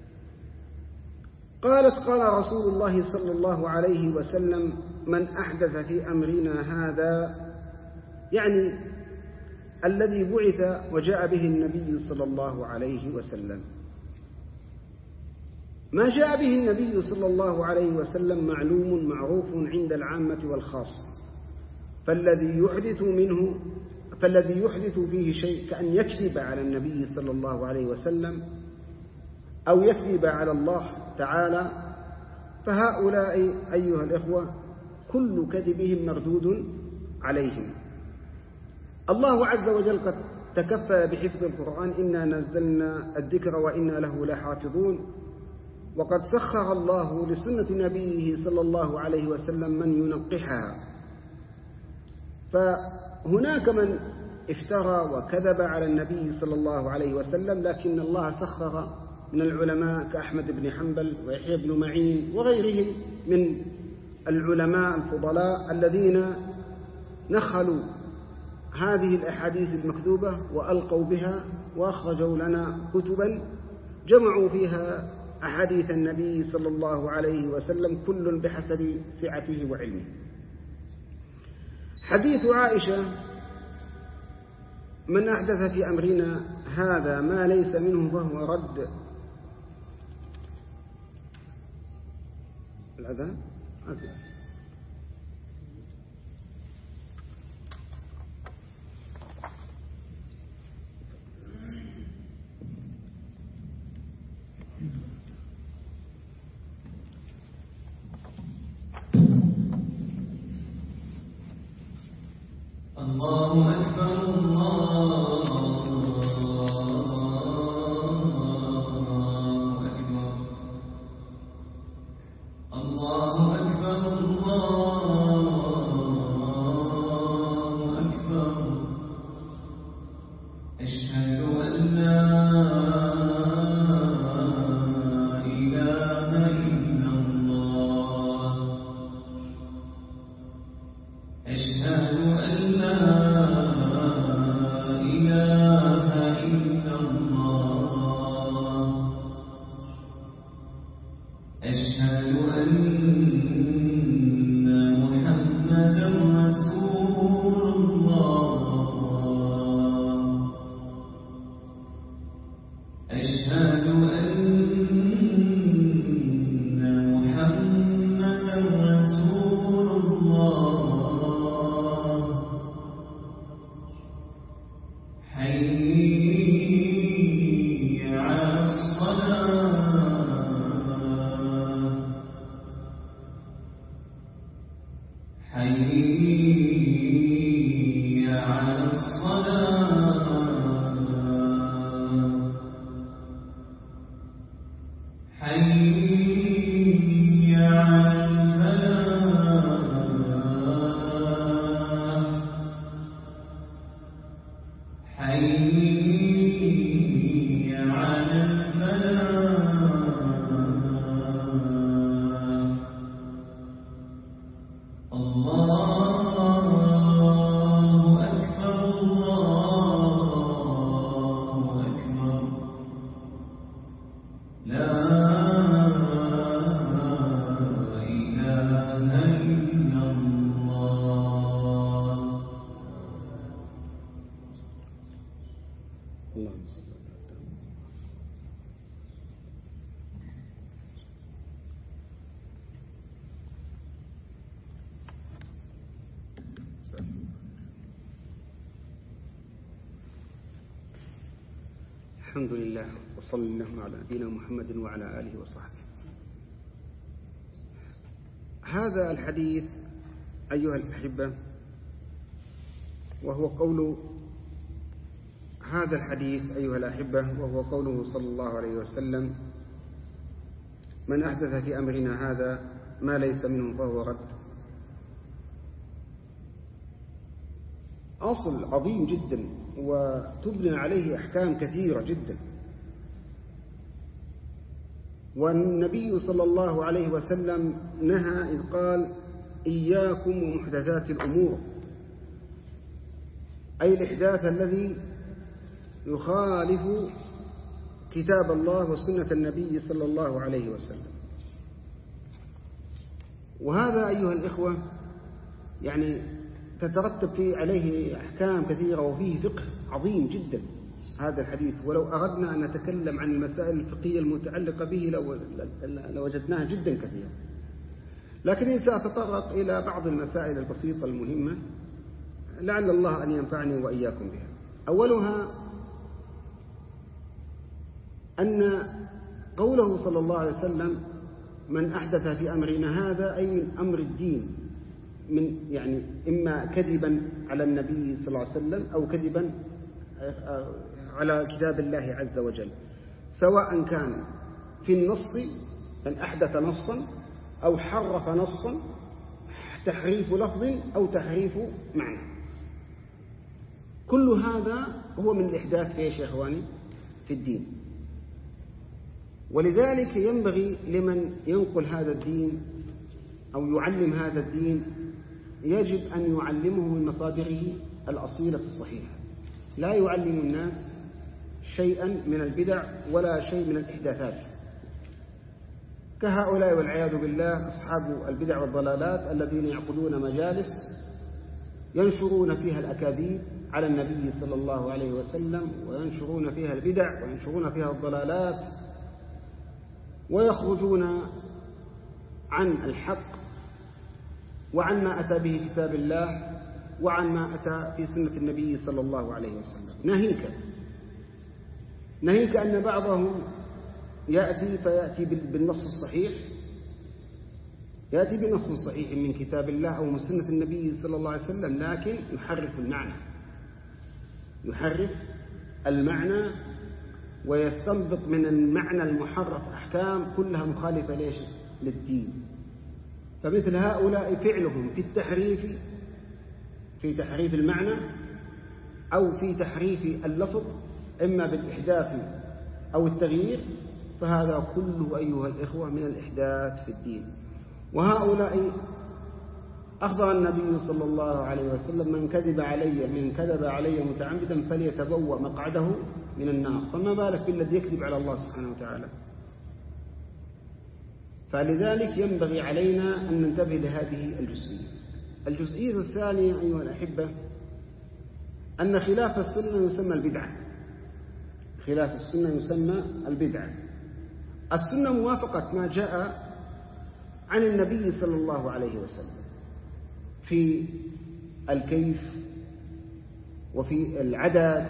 قالت قال رسول الله صلى الله عليه وسلم من أحدث في أمرنا هذا، يعني الذي بعث وجاء به النبي صلى الله عليه وسلم. ما جاء به النبي صلى الله عليه وسلم معلوم معروف عند العامة والخاصة، فالذي يحدث منه فالذي يحدث فيه شيء كأن يكذب على النبي صلى الله عليه وسلم أو يكذب على الله تعالى، فهؤلاء أيها الإخوة كل كذبهم مردود عليهم. الله عز وجل قد تكفى بحفظ القرآن: إنا نزلنا الذكر وإنا له لحافظون. وقد سخر الله لسنة نبيه صلى الله عليه وسلم من ينقحها. فهناك من افترى وكذب على النبي صلى الله عليه وسلم، لكن الله سخر من العلماء كأحمد بن حنبل ويحيى بن معين وغيرهم من العلماء الفضلاء الذين نخلوا هذه الأحاديث المكذوبة وألقوا بها وأخرجوا لنا كتبا جمعوا فيها أحاديث النبي صلى الله عليه وسلم كل بحسب سعته وعلمه. حديث عائشة: من أحدث في أمرنا هذا ما ليس منه فهو رد. الأذان الله أكبر الله أكبر الله أكبر الله أكبر أشهد أن لا إله إلا الله أشهد أن لا الحمد لله وصلى الله على نبينا محمد وعلى آله وصحبه. هذا الحديث أيها الأحبة وهو قول هذا الحديث أيها الأحبة وهو قوله صلى الله عليه وسلم: من أحدث في أمرنا هذا ما ليس منه فهو رد. أصل عظيم جدا وتبنى عليه أحكام كثيرة جدا. والنبي صلى الله عليه وسلم نهى إذ قال: إياكم ومحدثات الأمور، أي الإحداث الذي يخالف كتاب الله وسنة النبي صلى الله عليه وسلم. وهذا أيها الإخوة يعني تترتب فيه عليه أحكام كثيرة وفيه فقه عظيم جدا هذا الحديث. ولو أردنا أن نتكلم عن المسائل الفقهية المتعلقة به لوجدناها جدا كثيرة، لكنني سأتطرق إلى بعض المسائل البسيطة المهمة لعل الله أن ينفعني وإياكم بها. أولها أن قوله صلى الله عليه وسلم من أحدث في أمرنا هذا أي من أمر الدين، من يعني إما كذبا على النبي صلى الله عليه وسلم أو كذبا على كتاب الله عز وجل، سواء كان في النص من أحدث نصا أو حرف نصا، تحريف لفظ أو تحريف معنى، كل هذا هو من الإحداث في يا إخواني في الدين. ولذلك ينبغي لمن ينقل هذا الدين أو يعلم هذا الدين يجب أن يعلمه من مصادره الأصيلة الصحيحة، لا يعلم الناس شيئا من البدع ولا شيء من الإحداثات، كهؤلاء والعياذ بالله أصحاب البدع والضلالات الذين يعقدون مجالس ينشرون فيها الأكاذيب على النبي صلى الله عليه وسلم، وينشرون فيها البدع وينشرون فيها الضلالات، ويخرجون عن الحق وعن ما أتى به كتاب الله وعن ما أتى في سنة النبي صلى الله عليه وسلم. ناهيك ناهيك أن بعضهم يأتي فيأتي بالنص الصحيح، يأتي بنص صحيح من كتاب الله أو من سنة النبي صلى الله عليه وسلم، لكن يحرف المعنى يحرف المعنى ويستنبط من المعنى المحرف أحكام كلها مخالفة ليش؟ للدين. فمثل هؤلاء فعلهم في التحريف في تحريف المعنى أو في تحريف اللفظ إما بالإحداث أو التغيير، فهذا كله أيها الإخوة من الإحداث في الدين. وهؤلاء أخبر النبي صلى الله عليه وسلم من كذب علي من كذب علي متعمدا فليتبوأ مقعده من النار، فما بالك بالذي يكذب على الله سبحانه وتعالى. فلذلك ينبغي علينا أن ننتبه لهذه الجزئية. الجزئية الثانية أيها الأحبة أن خلاف السنة يسمى البدعة. خلاف السنة يسمى البدعة. السنة موافقة ما جاء عن النبي صلى الله عليه وسلم في الكيف وفي العدد،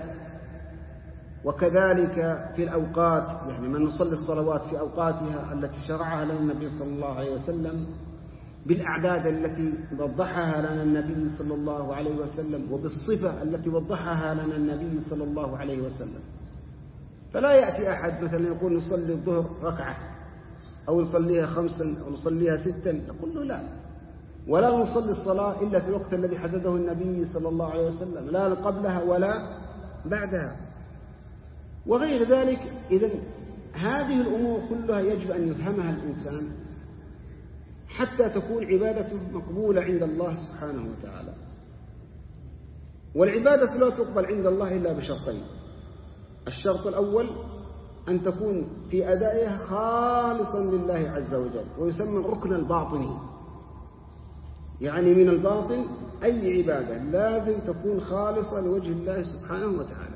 وكذلك في الأوقات، يعني من نصلي الصلوات في أوقاتها التي شرعها لنا النبي صلى الله عليه وسلم، بالأعداد التي وضحها لنا النبي صلى الله عليه وسلم، وبالصفة التي وضحها لنا النبي صلى الله عليه وسلم. فلا يأتي أحد مثلا يقول نصلي الظهر ركعة أو نصليها خمسا أو نصليها ستا، نقول له لا، ولا نصلي الصلاة إلا في الوقت الذي حدده النبي صلى الله عليه وسلم، لا قبلها ولا بعدها وغير ذلك. إذن هذه الأمور كلها يجب أن يفهمها الإنسان حتى تكون عبادته مقبولة عند الله سبحانه وتعالى. والعبادة لا تقبل عند الله إلا بشرطين: الشرط الأول أن تكون في أدائها خالصا لله عز وجل، ويسمى الركن الباطني، يعني من الباطن أي عبادة لازم تكون خالصة لوجه الله سبحانه وتعالى.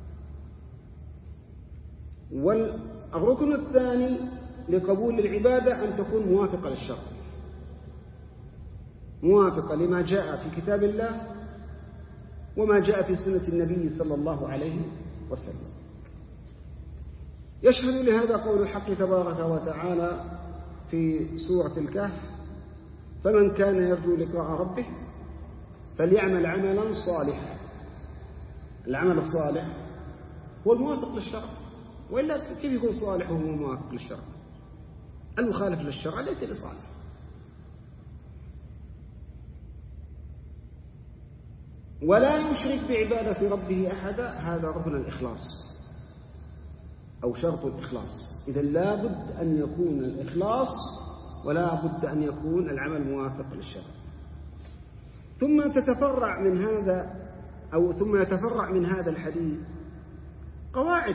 والركن الثاني لقبول العبادة أن تكون موافقة للشرع، موافقة لما جاء في كتاب الله وما جاء في سنة النبي صلى الله عليه وسلم. يشهد لهذا قول الحق تبارك وتعالى في سورة الكهف: فمن كان يرجو لقاء ربه فليعمل عملا صالحا. العمل الصالح هو الموافق للشرع، وإلا كيف يكون صالح وهو موافق للشرع؟ المخالف للشرع ليس بصالح. ولا يشرك بعبادة ربه أحدا، هذا ركن الإخلاص أو شرط الإخلاص. إذا لا بد أن يكون الإخلاص ولا بد أن يكون العمل موافق للشرع. ثم تتفرع من هذا أو ثم يتفرع من هذا الحديث قواعد.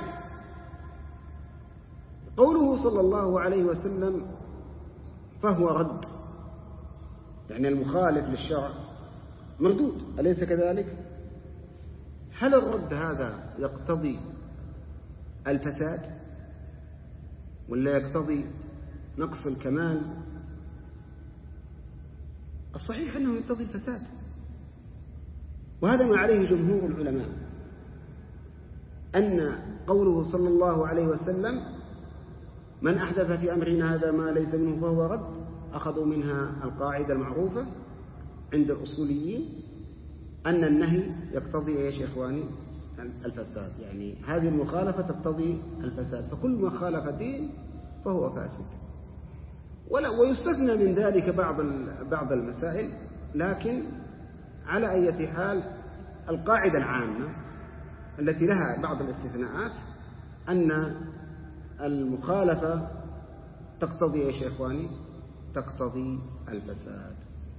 قوله صلى الله عليه وسلم فهو رد، يعني المخالف للشرع مردود، أليس كذلك؟ هل الرد هذا يقتضي الفساد ولا يقتضي نقص الكمال؟ الصحيح أنه يقتضي الفساد، وهذا ما عليه جمهور العلماء، أن قوله صلى الله عليه وسلم من أحدث في أمرنا هذا ما ليس منه فهو رد، أخذوا منها القاعدة المعروفة عند الأصوليين أن النهي يقتضي إيش يا إخواني؟ الفساد. يعني هذه المخالفة تقتضي الفساد، فكل ما خالف دين فهو فاسد. ولا ويستثنى من ذلك بعض بعض المسائل، لكن على أي حال القاعدة العامة التي لها بعض الاستثناءات أن المخالفة تقتضي إيش يا إخواني؟ تقتضي الفساد.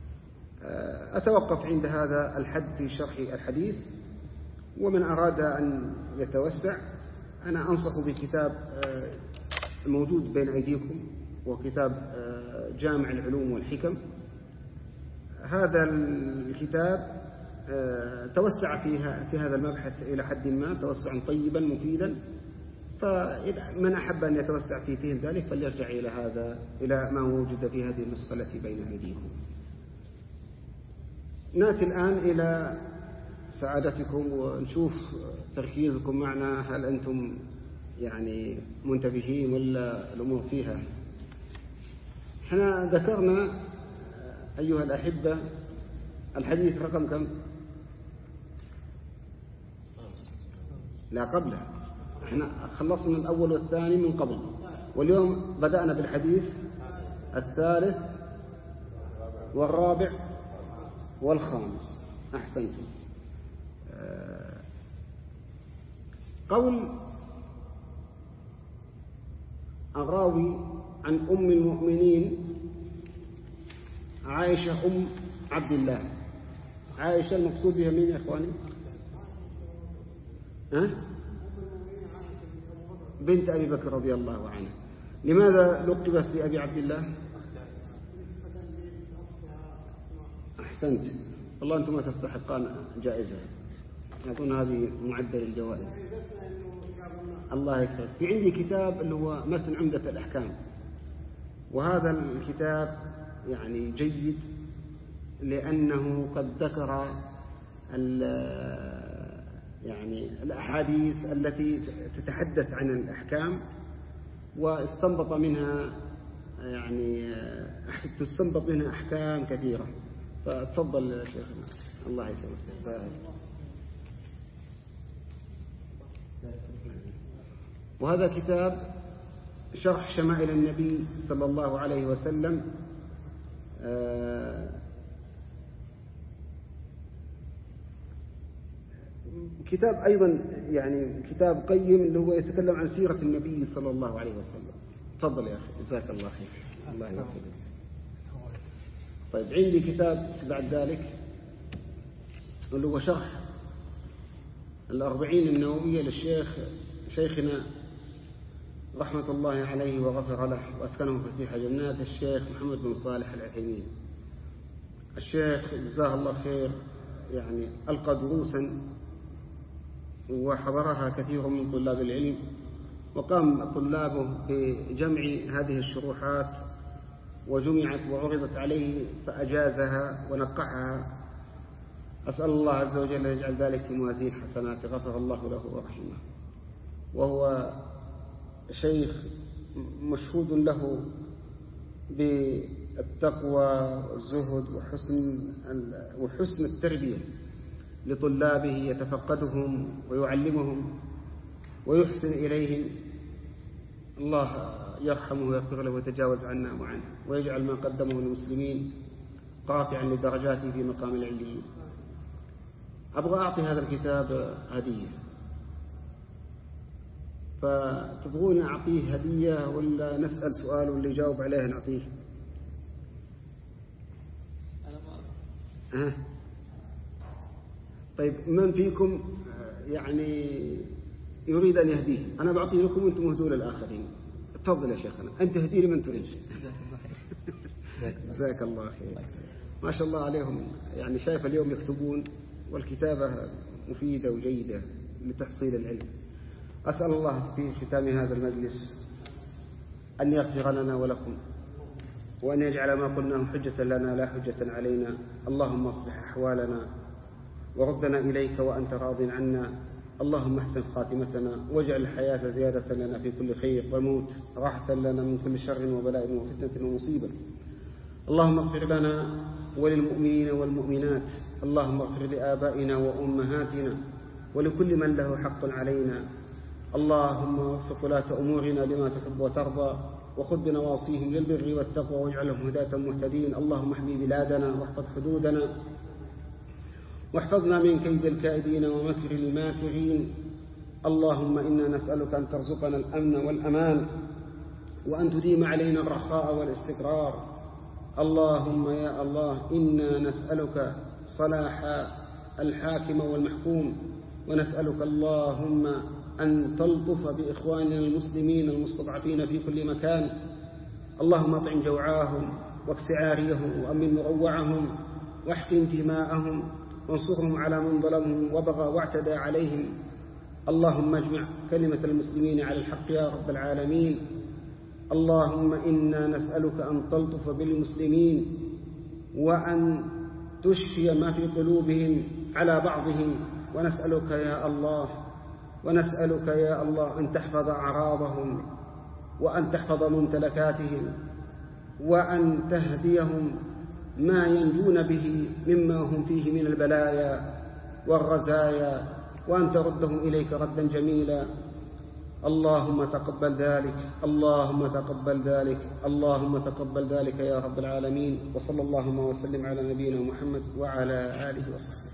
أتوقف عند هذا الحد في شرح الحديث، ومن أراد أن يتوسع أنا أنصح بكتاب موجود بين أيديكم، وكتاب جامع العلوم والحكم. هذا الكتاب توسع فيها في هذا المبحث إلى حد ما توسعا طيبا مفيدا، فمن أحب أن يتوسع في فهم ذلك فليرجع إلى هذا إلى ما وجد في هذه النسخة التي بين أيديكم. نأتي الآن إلى سعادتكم ونشوف تركيزكم معنا، هل أنتم يعني منتبهين ولا الأمور فيها؟ احنا ذكرنا أيها الأحبة الحديث رقم كم؟ لا قبله، احنا خلصنا الأول والثاني من قبل، واليوم بدأنا بالحديث الثالث والرابع والخامس. أحسنتم. قول الراوي عن أم المؤمنين عائشة أم عبد الله. عائشة المقصود بها مين يا إخواني؟ ها؟ بنت أبي بكر رضي الله عنه. لماذا لقبت بأبي عبد الله؟ أحسنت، والله أنتم تستحقان جائزة، أظن هذه معدة للجوائز. الله يكرمك. في عندي كتاب اللي هو متن عمدة الأحكام، وهذا الكتاب يعني جيد لأنه قد ذكر يعني الأحاديث التي تتحدث عن الأحكام واستنبط منها يعني تستنبط منها أحكام كثيرة. فتفضل يا شيخنا. الله يكرمك. وهذا كتاب شرح شمائل النبي صلى الله عليه وسلم، كتاب أيضا يعني كتاب قيم اللي هو يتكلم عن سيرة النبي صلى الله عليه وسلم. تفضل يا أخي، جزاك الله خير. الله يوفقك. طيب عندي كتاب بعد ذلك اللي هو شرح الأربعين النووية للشيخ شيخنا رحمة الله عليه وغفر له وأسكنه فسيح جنات، الشيخ محمد بن صالح العثيمين. الشيخ جزاه الله خير يعني ألقى دروسا وحضرها كثير من طلاب العلم، وقام طلابه بجمع هذه الشروحات وجمعت وعرضت عليه فأجازها ونقعها. أسأل الله عز وجل أن يجعل ذلك في موازين حسنات، غفر الله له ورحمه. وهو شيخ مشهود له بالتقوى والزهد وحسن وحسن التربية لطلابه، يتفقدهم ويعلمهم ويحسن إليهم. الله يرحمه ويغفر له ويتجاوز عنا وعنه، ويجعل ما قدمه للمسلمين رافعا لدرجاته في مقام العليين. أبغى أعطي هذا الكتاب هدية، فتبغون أعطيه هدية ولا نسأل سؤال واللي يجاوب عليه نعطيه؟ أنا ما أه؟ طيب من فيكم يعني يريد أن يهديه؟ أنا بعطيه لكم وأنتم اهدوا للآخرين. تفضل يا شيخنا، أنت اهدي لمن تريد. جزاك الله خير. ما شاء الله عليهم، يعني شايف اليوم يكتبون والكتابة مفيدة وجيدة لتحصيل العلم. أسأل الله في ختام هذا المجلس أن يغفر لنا ولكم، وأن يجعل ما قلناه حجة لنا لا حجة علينا. اللهم اصلح أحوالنا وردنا إليك وأنت راض عنا. اللهم احسن خاتمتنا واجعل الحياة زيادة لنا في كل خير، والموت راحة لنا من كل شر وبلاء وفتنة ومصيبة. اللهم اغفر لنا وللمؤمنين والمؤمنات. اللهم اغفر لآبائنا وأمهاتنا ولكل من له حق علينا. اللهم وفق ولاة أمورنا لما تحب وترضى، وخذ بنواصيهم للبر والتقوى واجعلهم هداة مهتدين. اللهم احمي بلادنا واحفظ حدودنا، واحفظنا من كيد الكائدين ومكر الماكرين. اللهم إنا نسألك أن ترزقنا الأمن والأمان، وأن تديم علينا الرخاء والاستقرار. اللهم يا الله إنا نسألك صلاح الحاكم والمحكوم، ونسألك اللهم أن تلطف بإخواننا المسلمين المستضعفين في كل مكان. اللهم اطعم جوعاهم واكس عاريهم وأمن مروعهم واحقن دماءهم وانصرهم على من ظلمهم وبغى واعتدى عليهم. اللهم اجمع كلمة المسلمين على الحق يا رب العالمين. اللهم إنا نسألك أن تلطف بالمسلمين، وأن تشفي ما في قلوبهم على بعضهم. ونسألك يا الله ونسألك يا الله أن تحفظ أعراضهم، وأن تحفظ ممتلكاتهم، وأن تهديهم ما ينجون به مما هم فيه من البلايا والرزايا، وأن تردهم إليك ردا جميلا. اللهم تقبل ذلك، اللهم تقبل ذلك، اللهم تقبل ذلك يا رب العالمين. وصلى اللهم وسلم على نبينا محمد وعلى آله وصحبه.